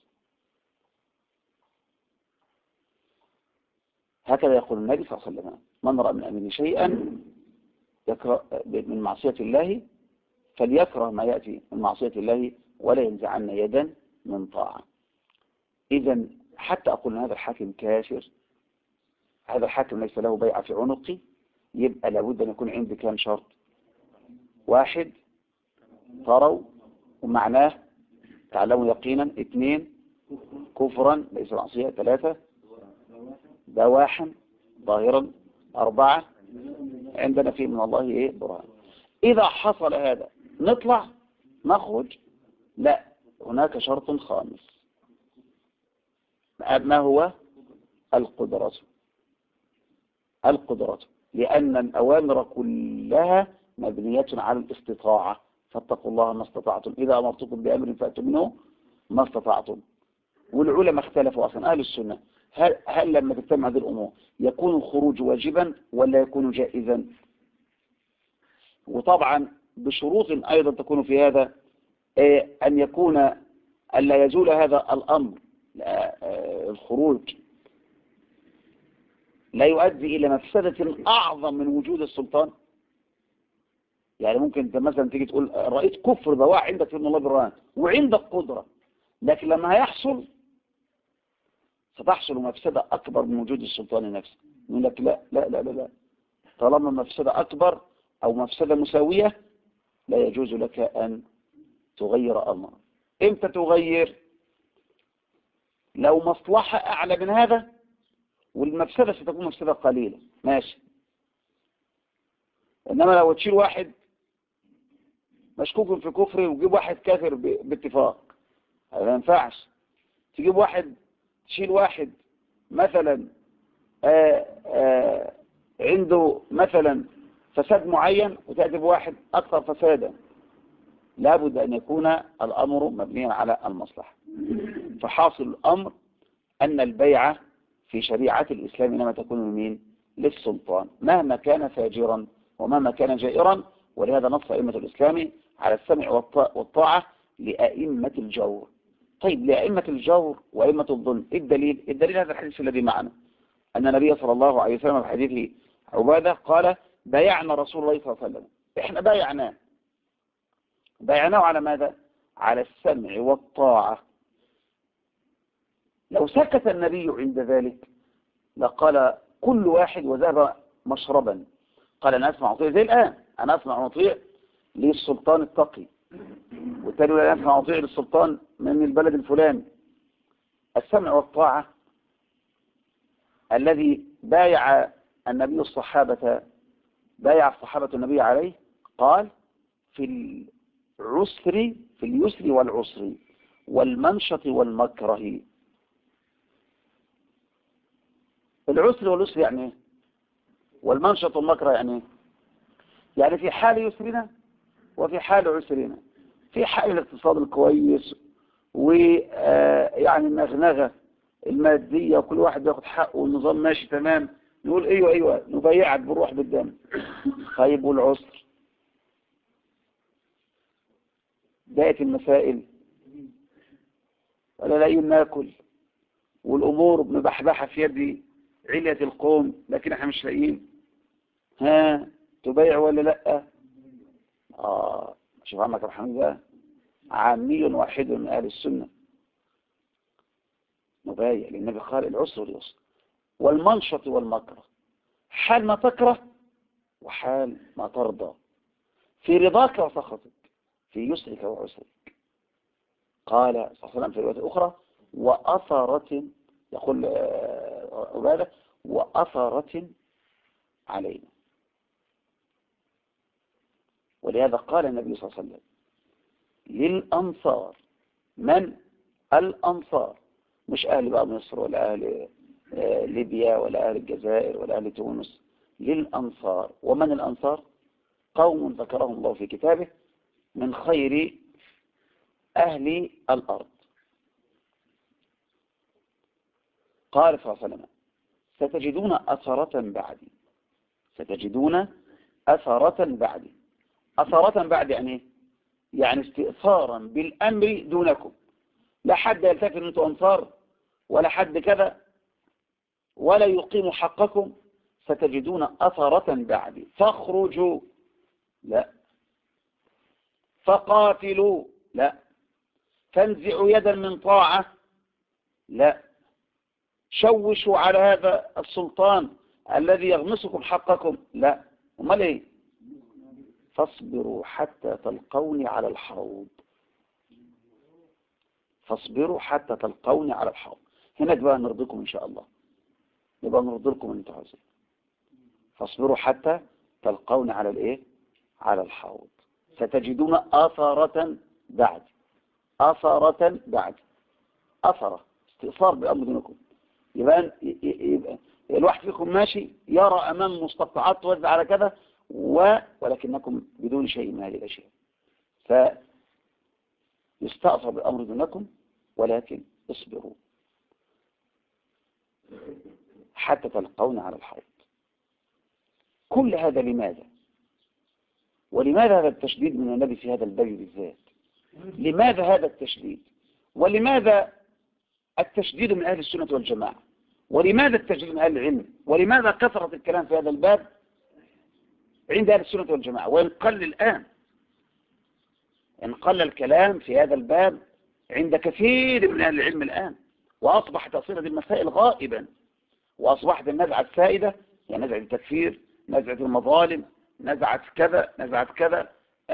هكذا يقول النبي صلى الله عليه وسلم: من رأى من أمره شيئا يكره من معصية الله فليكره ما يأتي من معصية الله ولا ينزعن يدا من طاعة. إذن حتى أقول أن هذا الحاكم كافر، هذا الحاكم ليس له بيعة في عنقي، يبقى لابد أن يكون عندي كام شرط: 1 تروا ومعناه تعلموا يقينا، 2 كفرا ليس معصية، 3 بواحا ظاهرا، 4 عندنا فيه من الله إيه؟ برهان. إذا حصل هذا نطلع نخرج؟ لا، هناك شرط خامس. ما هو القدرة. القدرة، لأن الأوامر كلها مبنية على الاستطاعة، فاتقوا الله ما استطعتم، إذا أمرتكم بأمر فأتوا منه ما استطعتم. والعلماء اختلفوا أصلا أهل السنة، هل لما تجتمع هذه الأمور يكون الخروج واجبا ولا يكون جائزا؟ وطبعا بشروط أيضا تكون في هذا، أن يكون ألا يزول هذا الأمر، الخروج لا يؤدي إلى مفسدة أعظم من وجود السلطان. يعني ممكن أنت مثلا تيجي تقول رأيت كفر بواع عندك في ابن الله برهان وعندك قدرة، لكن لما هيحصل ستحصل مفسدة أكبر من وجود السلطان نفسه. يقول لك لا لا لا لا لا، طالما مفسدة أكبر أو مفسدة مساوية لا يجوز لك أن تغير أمر. إمتى تغير؟ لو مصلحة أعلى من هذا والمفسدة ستكون مفسدة قليلة، ماشي. إنما لو تشيل واحد مشكوك في كفره وتجيب واحد كافر باتفاق، هذا ما ينفعش. تجيب واحد، تشيل واحد مثلا عنده مثلا فساد معين وتأتي بواحد أكثر فسادا، لابد أن يكون الأمر مبنيا على المصلحة. فحاصل الأمر أن البيعة في شريعة الإسلام إنما تكون من للسلطان مهما كان فاجرا ومهما كان جائرا. ولهذا نص أئمة الإسلام على السمع والطاعة لأئمة الجور. طيب لأئمة الجور وأئمة الظلم، الدليل هذا الحديث الذي معنا، أن النبي صلى الله عليه وسلم في حديث عبادة قال بايعنا رسول الله صلى الله عليه وسلم. إحنا بايعناه على ماذا؟ على السمع والطاعة. لو سكت النبي عند ذلك لقال كل واحد وذهب مشربا، قال أنا أسمع وأطيع زي الآن، أنا أسمع وأطيع للسلطان التقي، والتاني لا أسمع وأطيع للسلطان من البلد الفلاني. السمع والطاعة الذي بايع النبي الصحابة النبي عليه قال في اليسر والعسر والمنشط والمكره. العسر واليسر يعني ايه؟ والمنشط والمكره يعني ايه؟ يعني في حال يسرنا وفي حال عسرنا، في حال الاقتصاد الكويس ويعني النغنغة المادية وكل واحد بياخد حقه والنظام ماشي تمام، نقول ايوه نبيعك بالروح بالدم. طيب والعسر؟ بقت المسائل ولا لاقيين ناكل والامور مبحبحه في يد علية القوم، لكن احنا مش لاقيين. ها تبيع ولا لا؟ شوف عمك يا محمد بقى عامي واحد من اهل السنه مبايع، لان النبي قال العسر واليسر والمنشط والمكره، حال ما تكره وحال ما ترضى، في رضاك وسخطك، في يسرك وعسرك. قال صلى الله عليه وسلم في رواية أخرى وأثرة، يقول عبادة وأثرة علينا. ولهذا قال النبي صلى الله عليه وسلم للأنصار، من الأنصار؟ مش أهل بقى مصر ولا أهل ليبيا ولا أهل الجزائر ولا أهل تونس، للأنصار. ومن الأنصار؟ قوم ذكرهم الله في كتابه من خير أهل الأرض. قال صلى الله عليه وسلم ستجدون أثرة بعدي، ستجدون أثرة بعدي. أثرة بعد يعني يعني استئثارا بالأمر دونكم، لا حد يلتفت أن أنتم أنصار ولا حد كذا ولا يقيم حقكم. ستجدون أثرة بعدي فاخرجوا لا، فقاتلوا لا، فانزعوا يدا من طاعة لا، شوشوا على هذا السلطان الذي يغمسكم حقكم لا. امال ايه؟ فاصبروا حتى تلقوني على الحوض، فاصبروا حتى تلقوني على الحوض. هناك بقى نرضيكم ان شاء الله، يبقى نرضي لكم اللي انتوا عايزين. فاصبروا حتى تلقوني على الايه؟ على الحوض. ستجدون أثرة بعد، أثرة بعد، أثرة استئثار بأمر دينكم. يبقى الواحد فيكم ماشي يرى أمام مستقطعات توزع على كذا ولكنكم بدون شيء من هذه الأشياء. فيستأثر بأمر دينكم، ولكن اصبروا حتى تلقون على الحوض. كل هذا لماذا؟ ولماذا هذا التشديد من النبي في هذا الباب بالذات؟ لماذا هذا التشديد؟ ولماذا التشديد من أهل السنة والجماعة؟ ولماذا التشديد من أهل العلم؟ ولماذا كثرة الكلام في هذا الباب عند أهل السنة والجماعة؟ وإن قل الآن، إن قل الكلام في هذا الباب عند كثير من أهل العلم الآن، وأصبح تأصيل هذه المسائل غائبا، وأصبحت النزعة السائدة هي نزعة التكفير، نزعة المظالم، نزعة كذا، نزعة كذا،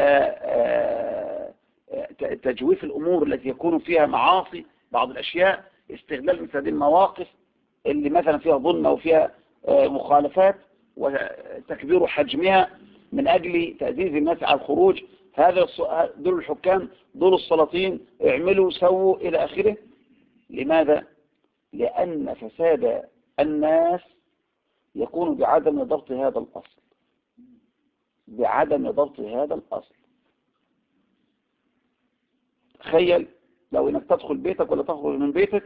تجويف الأمور التي يكون فيها معاصي، بعض الأشياء، استغلال مثل هذه المواقف اللي مثلا فيها ظلم وفيها مخالفات، وتكبير حجمها من أجل تأديز الناس على الخروج. هذا دول الحكام، دول السلاطين، اعملوا سووا إلى آخره. لماذا؟ لأن فساد الناس يكون بعدم ضبط هذا الأصل، بعدم ضبط هذا الأصل. تخيل لو انك تدخل بيتك ولا تخرج من بيتك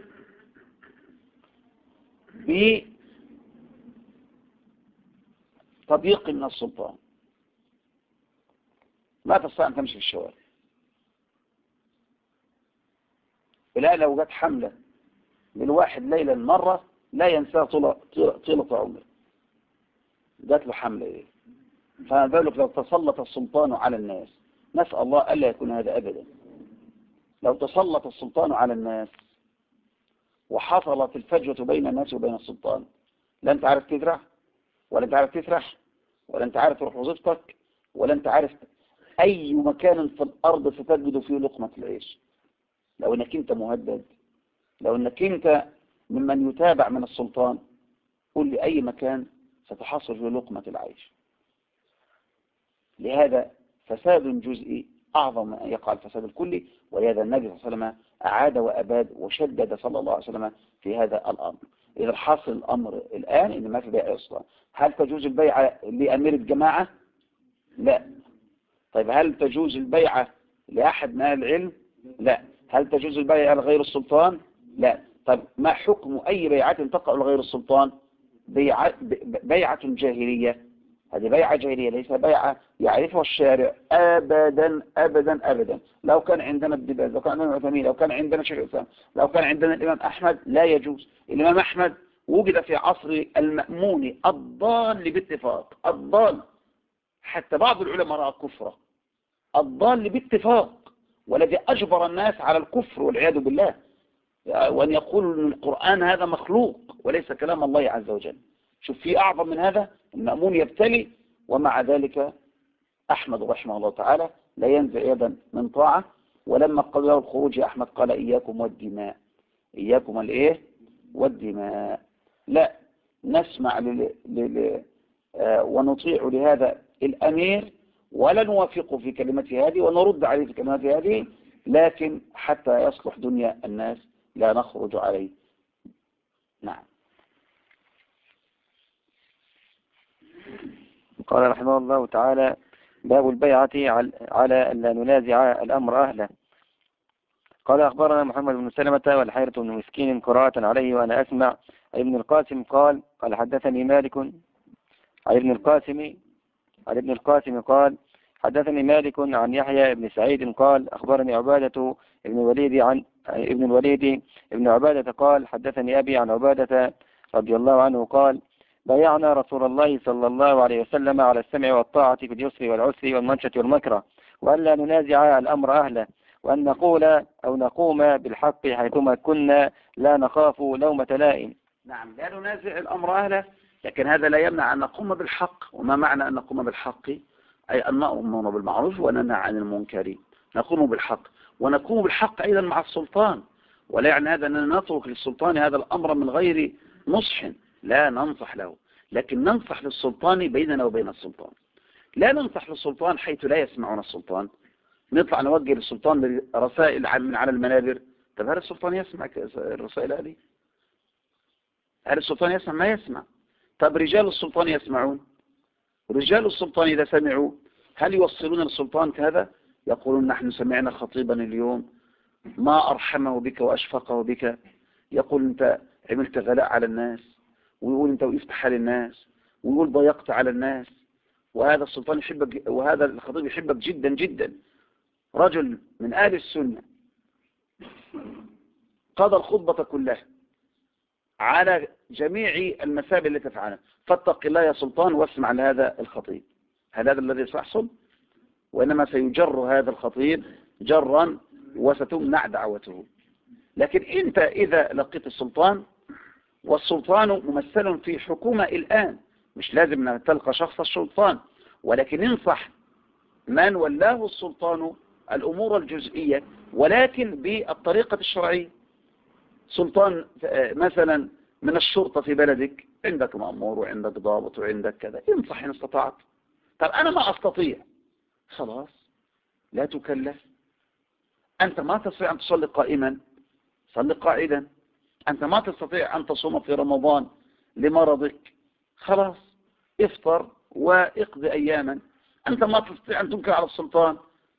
بتضييق من السلطان، ما تستطيع أن تمشي في الشوارع. لا، لو جت حملة للواحد ليلا مرة لا ينساه طيلة عمره، جات له حملة ايه؟ فما بالك لو تسلط السلطان على الناس؟ نسأل الله ألا يكون هذا أبدا. لو تسلط السلطان على الناس وحصلت الفجوة بين الناس وبين السلطان، لا انت عارف تزرع، ولا انت عارف تسرح، ولا انت عارف تروح وظيفتك، ولا انت عارف أي مكان في الأرض ستجد فيه لقمة العيش. لو انك انت مهدد، لو انك انت ممن يتابع من السلطان، قل لي أي مكان ستحصل فيه لقمة العيش. لهذا فساد جزئي أعظم من أن يقع الفساد الكلي، ولهذا النبي صلى الله عليه وسلم أعاد وأباد وشدد صلى الله عليه وسلم في هذا الأمر. إذا حصل الأمر الآن إن ما في بيع أصلا. هل تجوز البيعة لأمير الجماعة؟ لا. طيب هل تجوز البيعة لأحد من أهل العلم؟ لا. هل تجوز البيعة لغير السلطان؟ لا. طيب ما حكم أي بيعة تقع لغير السلطان؟ بيعة جاهلية. هذه بيعة جاهلية، ليس بيعة يعرفها الشارع أبدا أبدا أبدا. لو كان عندنا ابن باز، لو كان عندنا عثيمين، لو كان عندنا شيخ الإسلام، لو كان عندنا الإمام أحمد، لا يجوز. الإمام أحمد وجد في عصر المأمون الضال باتفاق، الضال، حتى بعض العلماء رأى كفره، الضال باتفاق، والذي أجبر الناس على الكفر والعياذ بالله، وأن يقولوا أن القرآن هذا مخلوق وليس كلام الله عز وجل. شوف في أعظم من هذا؟ المأمون يبتلي، ومع ذلك أحمد رحمه الله تعالى لا ينزع يدا من طاعة. ولما قال له الخروج يا أحمد قال إياكم والدماء، إياكم الإيه؟ والدماء. لا نسمع ونطيع لهذا الأمير، ولا نوافقه في كلمته هذه ونرد عليه في كلمته هذه، لكن حتى يصلح دنيا الناس لا نخرج عليه. نعم. قال رحمه الله تعالى: باب البيعة على أن لا ننازع الأمر أهله. قال: أخبرنا محمد بن سلمة والحيرة بن مسكين قراءة عليه وأنا أسمع عن ابن القاسم قال حدثني مالك عن ابن القاسم قال حدثني مالك عن يحيى بن سعيد قال أخبرني عبادة ابن الوليد ابن عبادة قال حدثني أبي عن عبادة رضي الله عنه قال: بايعنا رسول الله صلى الله عليه وسلم على السمع والطاعة في اليسر والعسر والمنشة والمكره، وأن لا ننازع الأمر أهله، وأن نقول أو نقوم بالحق حيثما كنا لا نخاف لومة لائم. نعم، لا ننازع الأمر أهله، لكن هذا لا يمنع أن نقوم بالحق. وما معنى أن نقوم بالحق؟ أي أن نأمر بالمعروف وننهى عن المنكر. نقوم بالحق، ونقوم بالحق أيضا مع السلطان. ولا يعني هذا أننا نترك للسلطان هذا الأمر من غير نصح، لا ننصح له، لكن ننصح للسلطان بيننا وبين السلطان. لا ننصح للسلطان حيث لا يسمعون السلطان. نطلع نوجه للسلطان رسائل من على المنابر طب هل السلطان يسمع الرسائل هذه؟ هل السلطان يسمع؟ ما يسمع. طب رجال السلطان يسمعون؟ رجال السلطان إذا سمعوا هل يوصلون للسلطان كذا؟ يقولون نحن سمعنا خطيبا اليوم ما أرحمه بك وأشفقه بك، يقول أنت عملت غلاء على الناس، ويقول أنت وقفت حال الناس، ويقول ضيقت على الناس. وهذا السلطان يحبك، وهذا الخطيب يحبك جدا جدا، رجل من آل السنة قضى الخطبة كلها على جميع المسائل التي تفعلها. فاتق الله يا سلطان واسمع لهذا الخطيب. هل هذا الذي سيحصل؟ وإنما سيجر هذا الخطيب جرا وستمنع دعوته. لكن أنت إذا لقيت السلطان، والسلطان ممثل في حكومة الآن، مش لازم أن تلقى شخص السلطان، ولكن انصح من ولاه السلطان الأمور الجزئية ولكن بالطريقة الشرعية. سلطان مثلا من الشرطة في بلدك، عندك مأمور وعندك ضابط وعندك كذا، انصح إن استطعت. طب أنا ما أستطيع، خلاص لا تكلف. أنت ما تستطيع أن تصلي قائما، صلي قاعدا. أنت ما تستطيع أن تصوم في رمضان لمرضك، خلاص افطر واقضي أياما. أنت ما تستطيع أن تنكر على السلطان،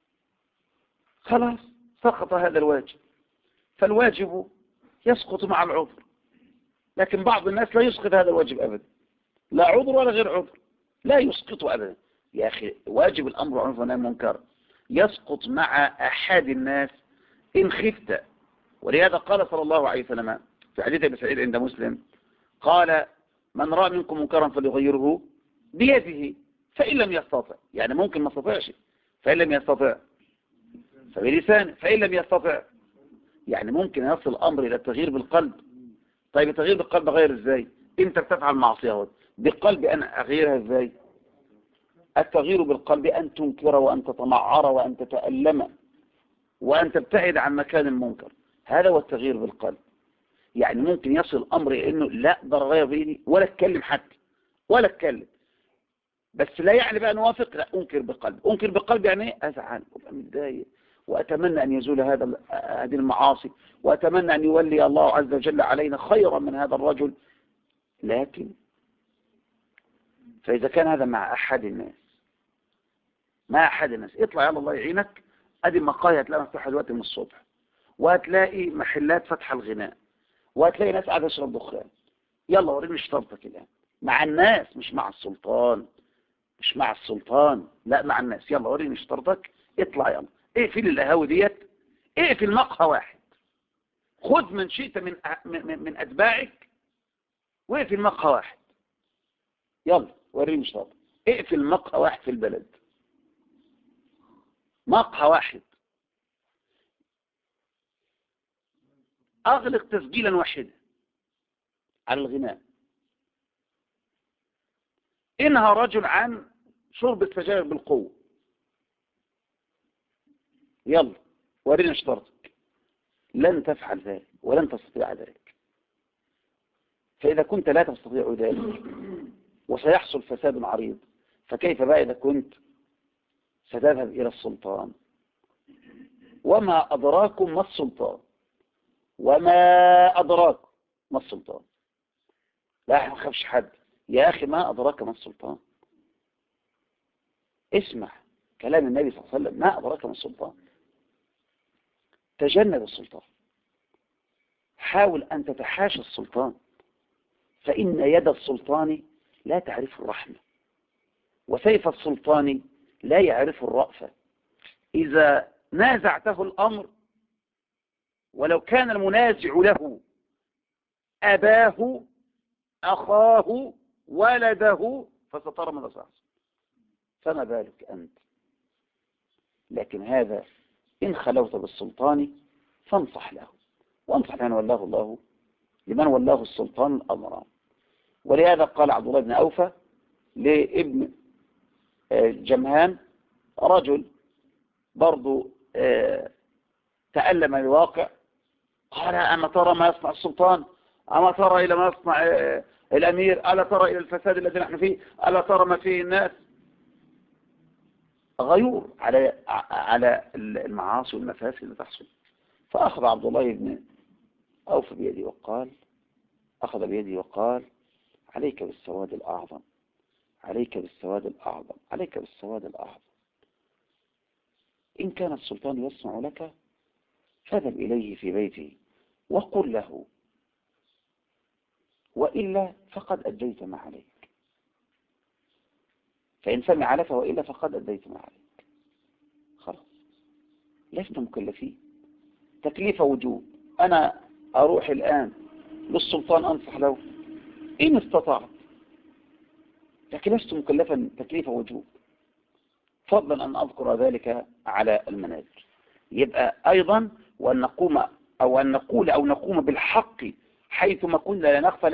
خلاص سقط هذا الواجب. فالواجب يسقط مع العذر، لكن بعض الناس لا يسقط هذا الواجب أبدا، لا عذر ولا غير عذر، لا يسقط أبدا. يا أخي واجب الأمر عنه والنهي عن المنكر يسقط مع أحد الناس إن خفت. ولهذا قال صلى الله عليه وسلم في حديث ابي سعيد عند مسلم، قال من رأى منكم منكرا فليغيره بيده فإن لم يستطع، يعني ممكن ما استطيعش، فإن لم يستطع فبلسانه، فإن لم يستطع يعني ممكن يصل الأمر إلى التغيير بالقلب. طيب التغيير بالقلب غير إزاي؟ أنت بتفعل معصية بالقلب، أنا أغيرها إزاي؟ التغيير بالقلب أن تنكر وأن تتمعر وأن تتألم وأن تبتعد عن مكان المنكر، هذا هو التغيير بالقلب. يعني ممكن يصل الأمر إنه لا أقدر أغير بإيدي ولا أتكلم حتى ولا أتكلم، بس لا يعني بقى نوافق، لا أنكر بقلب. أنكر بقلب يعني أزعل وأبقى متضايق وأتمنى أن يزول هذه المعاصي، وأتمنى أن يولي الله عز وجل علينا خيرا من هذا الرجل. لكن فإذا كان هذا مع أحد الناس، اطلع يلا الله يعينك، أدي مقاهي هتلاقي مفتوحة دلوقتي من الصبح، وهتلاقي محلات فتح الغناء، وهتلاقي ناس قاعدة تشرب دخان. يلا وريني شطارتك الآن مع الناس، مش مع السلطان، مش مع السلطان، لا مع الناس. يلا وريني شطارتك، اطلع يلا، اقفل القهاوي ديت، اقفل مقهى واحد، خذ من شئت من أتباعك واقفل مقهى واحد. يلا وريني شطارتك، اقفل مقهى واحد في البلد، مقهى واحد، أغلق تسجيلا واحدا على الغناء، انهى رجل عن شرب السجاير بالقوة، يلا ورينا شطارتك. لن تفعل ذلك ولن تستطيع ذلك. فإذا كنت لا تستطيع ذلك وسيحصل فساد عريض، فكيف بقى إذا كنت ستذهب إلى السلطان؟ وما أدراكم ما السلطان، وما أدراكم ما السلطان. لا ما خافش حد يا أخي، ما أدراك ما السلطان. اسمع كلام النبي صلى الله عليه وسلم، ما أدراك ما السلطان. تجنب السلطان، حاول أن تتحاشى السلطان، فإن يد السلطان لا تعرف الرحمة، وسيف السلطان لا يعرف الرأفة. إذا نازعته الأمر ولو كان المنازع له أباه أخاه ولده فسترى ماذا سيحصل، فما بالك أنت. لكن هذا إن خلوت بالسلطان فانصح له، وانصح لمن ولاه السلطان الأمر. ولهذا قال عبد الله بن أوفى لابن جمهان، رجل برضو تألم الواقع، قال أما ترى ما يصنع السلطان، أما ترى إلى ما يصنع الأمير، ألا ترى إلى الفساد الذي نحن فيه، ألا ترى ما فيه الناس. غيور على المعاصي والمفاسد اللي تحصل. فأخذ عبد الله بن أوف بيدي وقال أخذ بيدي وقال عليك بالسواد الأعظم، عليك بالسواد الأعظم، عليك بالسواد الأعظم. إن كان السلطان يسمع لك فاذهب إليه في بيته وقل له، وإلا فقد أديت ما عليك. فإن سمع لك وإلا فقد أديت ما عليك. خلاص، لست مكلفين، تكليف وجوب. أنا أروح الآن للسلطان أنصح له إن استطعت، لكن لست مكلفا تكليف وجوب، فضلا أن أذكر ذلك على المنابر. يبقى أيضا وأن نقوم أو أن نقول أو نقوم بالحق حيثما كنا لا نخاف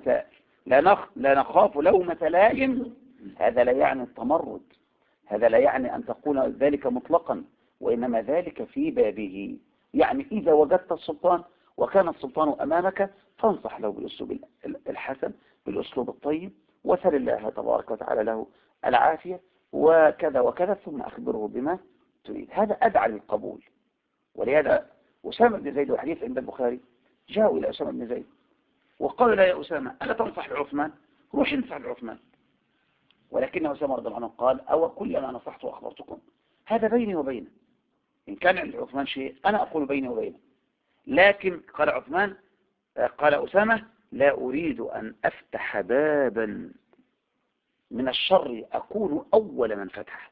لومة لائم. هذا لا يعني التمرد، هذا لا يعني أن تقول ذلك مطلقا، وإنما ذلك في بابه. يعني إذا وجدت السلطان وكان السلطان أمامك فانصح له بالأسلوب الحسن، بالأسلوب الطيب، وسل الله تبارك وتعالى له العافية وكذا وكذا، ثم أخبره بما تريد. هذا أدعى للقبول. ولهذا أسامة بن زيد، وحديث عند البخاري، جاءوا إلى أسامة بن زيد وقالوا لا يا أسامة ألا تنصح لعثمان؟ روح انصح لعثمان. ولكن أسامة رضي الله عنه قال أو كلما نصحت وأخبرتكم، هذا بيني وبينه، إن كان عند عثمان شيء أنا أقول بيني وبينه. لكن قال عثمان، قال أسامة لا أريد أن أفتح بابا من الشر أكون أول من فتح.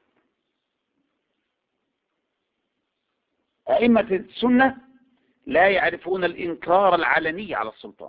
أئمة السنة لا يعرفون الإنكار العلني على السلطان،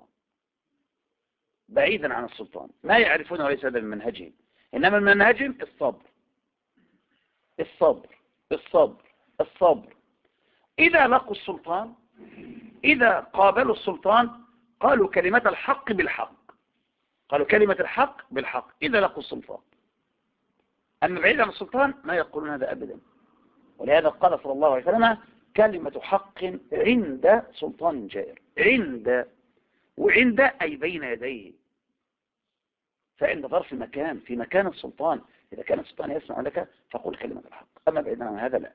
بعيدا عن السلطان ما يعرفون، وليس هذا من منهجهم. إنما من منهجهم الصبر الصبر الصبر الصبر. إذا لقوا السلطان، إذا قابلوا السلطان قالوا كلمة الحق بالحق، قالوا كلمة الحق بالحق إذا لقوا السلطان. أما بعيد عن السلطان ما يقولون هذا أبدا. ولهذا قال صلى الله عليه وسلم كلمة حق عند سلطان جائر. وعند أي بين يديه، فعند ظرف مكان، في مكان السلطان. إذا كان السلطان يسمع لك فقل كلمة الحق، أما بعيدا عن هذا لا.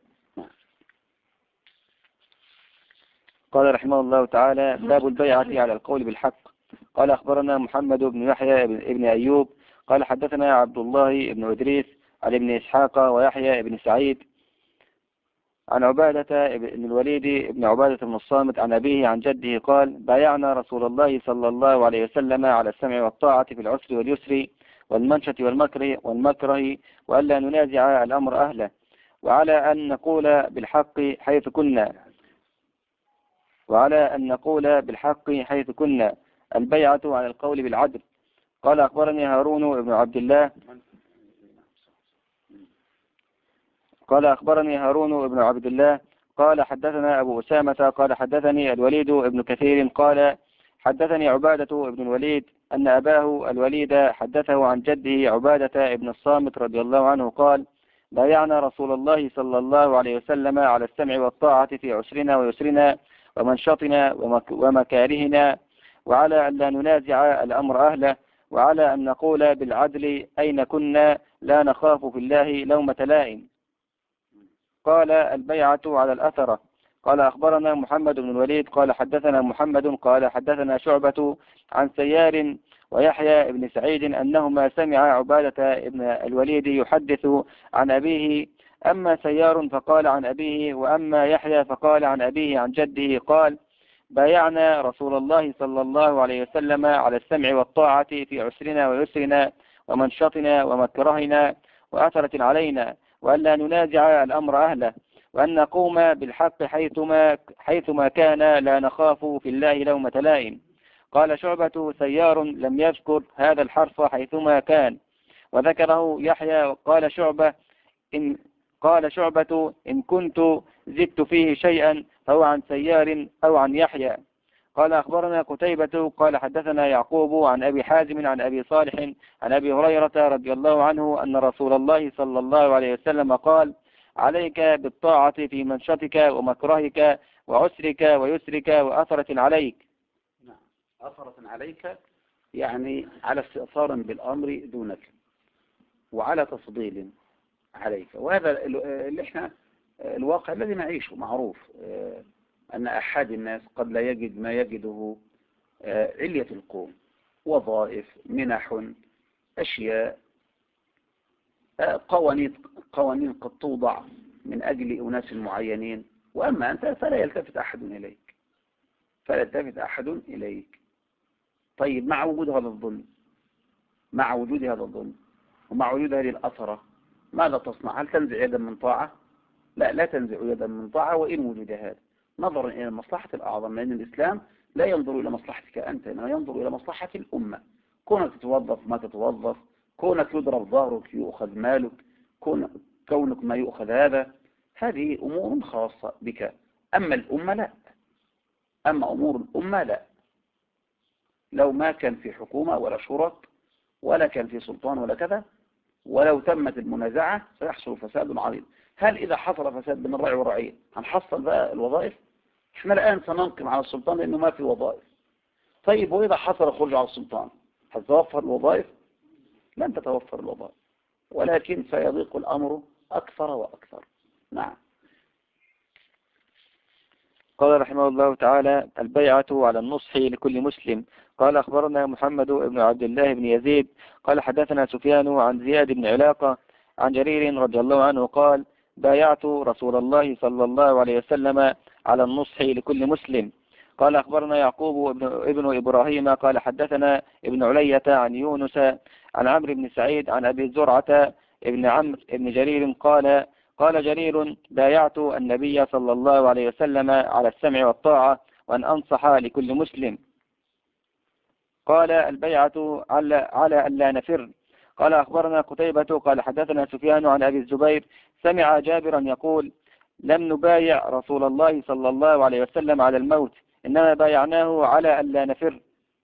قال رحمه الله تعالى: باب البيعة على القول بالحق. قال أخبرنا محمد بن يحيى بن أيوب قال حدثنا عبد الله بن إدريس عن ابن إسحاق ويحيى بن سعيد عن عبادة بن الوليد بن عبادة بن الصامت عن أبيه عن جده قال: بايعنا رسول الله صلى الله عليه وسلم على السمع والطاعة في العسر واليسر والمنشة والمكره وألا ننازع الأمر أهله، وعلى أن نقول بالحق حيث كنا البيعة على القول بالعدل. قال أخبرني هارون بن عبد الله قال حدثنا أبو أسامة قال حدثني الوليد بن كثير قال حدثني عبادة بن الوليد أن أباه الوليد حدثه عن جده عبادة بن الصامت رضي الله عنه قال: بايعنا رسول الله صلى الله عليه وسلم على السمع والطاعة في عسرنا ويسرنا ومنشطنا ومكارهنا، وعلى أن لا ننازع الأمر أهله، وعلى أن نقول بالعدل أين كنا لا نخاف في الله لومة لائم. قال: البيعة على الأثرة. قال أخبرنا محمد بن الوليد قال حدثنا محمد قال حدثنا شعبة عن سيار ويحيى بن سعيد أنهما سمع عبادة بن الوليد يحدث عن أبيه، أما سيار فقال عن أبيه، وأما يحيى فقال عن أبيه عن جده قال: بايعنا رسول الله صلى الله عليه وسلم على السمع والطاعة في عسرنا ويسرنا ومنشطنا ومكرهنا وأثرة علينا، وألا ننازع الأمر أهله، وأن نقوم بالحق حيثما كان لا نخاف في الله لومة لائم. قال شعبة: سيار لم يذكر هذا الحرف حيثما كان، وذكره يحيى. قال شعبة: إن كنت زدت فيه شيئا فهو عن سيار أو عن يحيى. قال أخبرنا قتيبة قال حدثنا يعقوب عن أبي حازم عن أبي صالح عن أبي هريرة رضي الله عنه أن رسول الله صلى الله عليه وسلم قال: عليك بالطاعة في منشطك ومكرهك وعسرك ويسرك وأثرة عليك. أثرة عليك يعني على استئثار بالأمر دونك، وعلى تفضيل عليك. وهذا اللي احنا الواقع الذي نعيشه معروف. أن أحد الناس قد لا يجد ما يجده علية القوم، وظائف، منح، أشياء، قوانين قد توضع من أجل أناس معينين، وأما أنت فلا يلتفت أحد إليك، فلا يلتفت أحد إليك. طيب مع وجود هذا الظلم، مع وجود هذا الظلم ومع وجود هذه الأثرة، ماذا تصنع؟ هل تنزع يدا من طاعة؟ لا تنزع يدا من طاعة وإن وجد هذا، نظرا إلى المصلحة الأعظم، لأن الإسلام لا ينظر إلى مصلحتك أنت، إنما ينظر إلى مصلحة الأمة. كونك تتوظف ما تتوظف، كونك يضرب ظهرك يؤخذ مالك، كونك ما يؤخذ هذا، هذه أمور خاصة بك. أما الأمة لا، أما أمور الأمة لا. لو ما كان في حكومة ولا شرط ولا كان في سلطان ولا كذا، ولو تمت المنازعة سيحصل فساد عظيم. هل إذا حصل فساد بين الرعي والرعية هنحصل بقى الوظائف؟ احنا الآن سننقم على السلطان لأنه ما في وظائف. طيب وإذا حصل خروج على السلطان هتتوفر الوظائف؟ لن تتوفر الوظائف، ولكن سيضيق الأمر أكثر وأكثر. نعم. قال رحمه الله تعالى: البيعة على النصح لكل مسلم. قال أخبرنا محمد بن عبد الله بن يزيد قال حدثنا سفيان عن زياد بن علاقة عن جرير رضي الله عنه قال: بايعت رسول الله صلى الله عليه وسلم على النصح لكل مسلم. قال أخبرنا يعقوب ابن إبراهيم قال حدثنا ابن علية عن يونس عن عمرو بن سعيد عن أبي زرعة ابن عمرو ابن جرير قال جرير: بايعت النبي صلى الله عليه وسلم على السمع والطاعة وأن أنصح لكل مسلم. قال: البيعة على أن لا نفر. قال أخبرنا قتيبة قال حدثنا سفيان عن أبي الزبير سمع جابرا يقول: لم نبايع رسول الله صلى الله عليه وسلم على الموت، إنما بايعناه على أن لا نفر.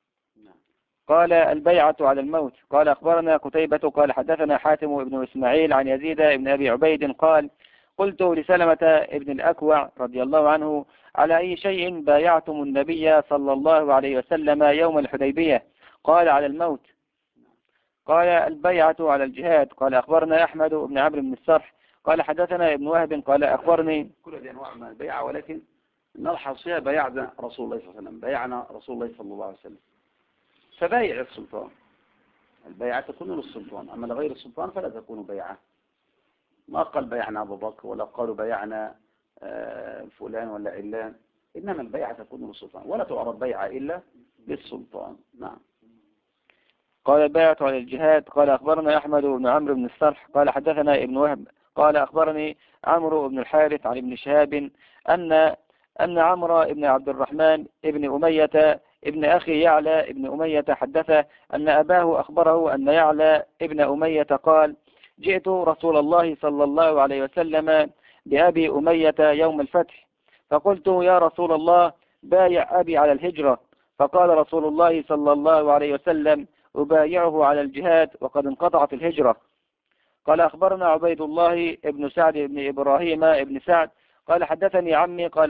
قال: البيعة على الموت. قال أخبرنا قتيبة قال حدثنا حاتم بن إسماعيل عن يزيد بن أبي عبيد قال: قلت لسلمة ابن الأكوع رضي الله عنه: على أي شيء بايعتم النبي صلى الله عليه وسلم يوم الحديبية؟ قال: على الموت. قال: البيعة على الجهاد. قال أخبرنا أحمد بن عمرو بن السرح قال حدثنا ابن وهب قال أخبرني. كل هذه أنواع من البيعة، ولكن نلحظ فيها بايعنا رسول الله صلى الله عليه وسلم، بايعنا رسول الله صلى الله عليه وسلم. فبايع السلطان، البيعة تكون للسلطان، أما لغير السلطان فلا تكون بيعة. ما قال بايعنا أبو بكر ولا قالوا بايعنا فلان ولا علان، إنما البيعة تكون للسلطان، ولا تعرض بيعة إلا للسلطان. نعم. قال: البيعة على الجهاد. قال أخبرنا أحمد بن عمرو بن السرح قال حدثنا ابن وهب قال أخبرني عمرو بن الحارث عن ابن شهاب أن عمرو بن عبد الرحمن ابن أمية ابن أخي يعلى ابن أمية حدثه أن أباه أخبره أن يعلى ابن أمية قال: جئت رسول الله صلى الله عليه وسلم بأبي أمية يوم الفتح، فقلت: يا رسول الله، بايع أبي على الهجرة. فقال رسول الله صلى الله عليه وسلم: أبايعه على الجهاد وقد انقطعت الهجرة. قال أخبرنا عبيد الله ابن سعد ابن إبراهيم ابن سعد قال حدثني عمي قال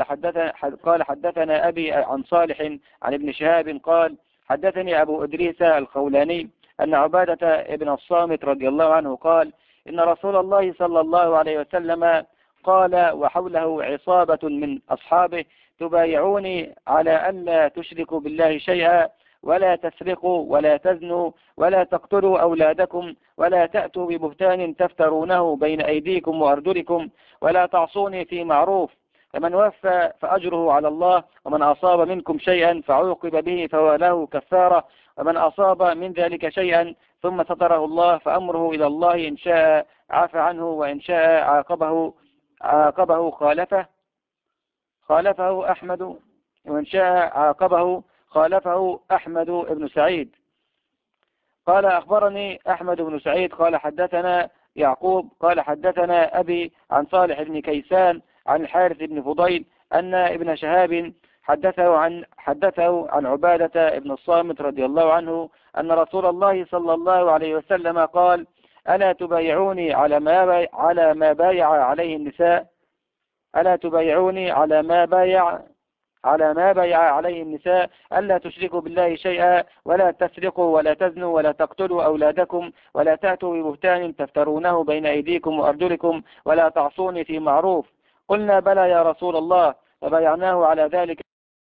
حدثنا أبي عن صالح عن ابن شهاب قال حدثني أبو إدريس الخولاني أن عبادة ابن الصامت رضي الله عنه قال: إن رسول الله صلى الله عليه وسلم قال وحوله عصابة من أصحابه: تبايعوني على أن لا تشركوا بالله شيئا، ولا تسرقوا ولا تزنوا ولا تقتلوا أولادكم، ولا تأتوا ببهتان تفترونه بين أيديكم وأرجلكم، ولا تعصوني في معروف، فمن وفى فأجره على الله، ومن أصاب منكم شيئا فعوقب به فهو له كفارة، ومن أصاب من ذلك شيئا ثم ستره الله فأمره إلى الله، إن شاء عفى عنه وإن شاء عاقبه خالفه أحمد، وإن شاء عاقبه خالفه أحمد بن سعيد. قال أخبرني أحمد بن سعيد قال حدثنا يعقوب قال حدثنا أبي عن صالح بن كيسان عن الحارث بن فضيل أن ابن شهاب حدثه عن عبادة بن الصامت رضي الله عنه أن رسول الله صلى الله عليه وسلم قال: ألا تبايعوني على ما بايع عليه النساء؟ ألا تبايعوني على ما بايع عليه النساء: ألا تشركوا بالله شيئا، ولا تسرقوا ولا تزنوا ولا تقتلوا أولادكم، ولا تأتوا ببهتان تفترونه بين أيديكم وأرجلكم، ولا تعصوني في معروف. قلنا: بلى يا رسول الله. فبايعناه على ذلك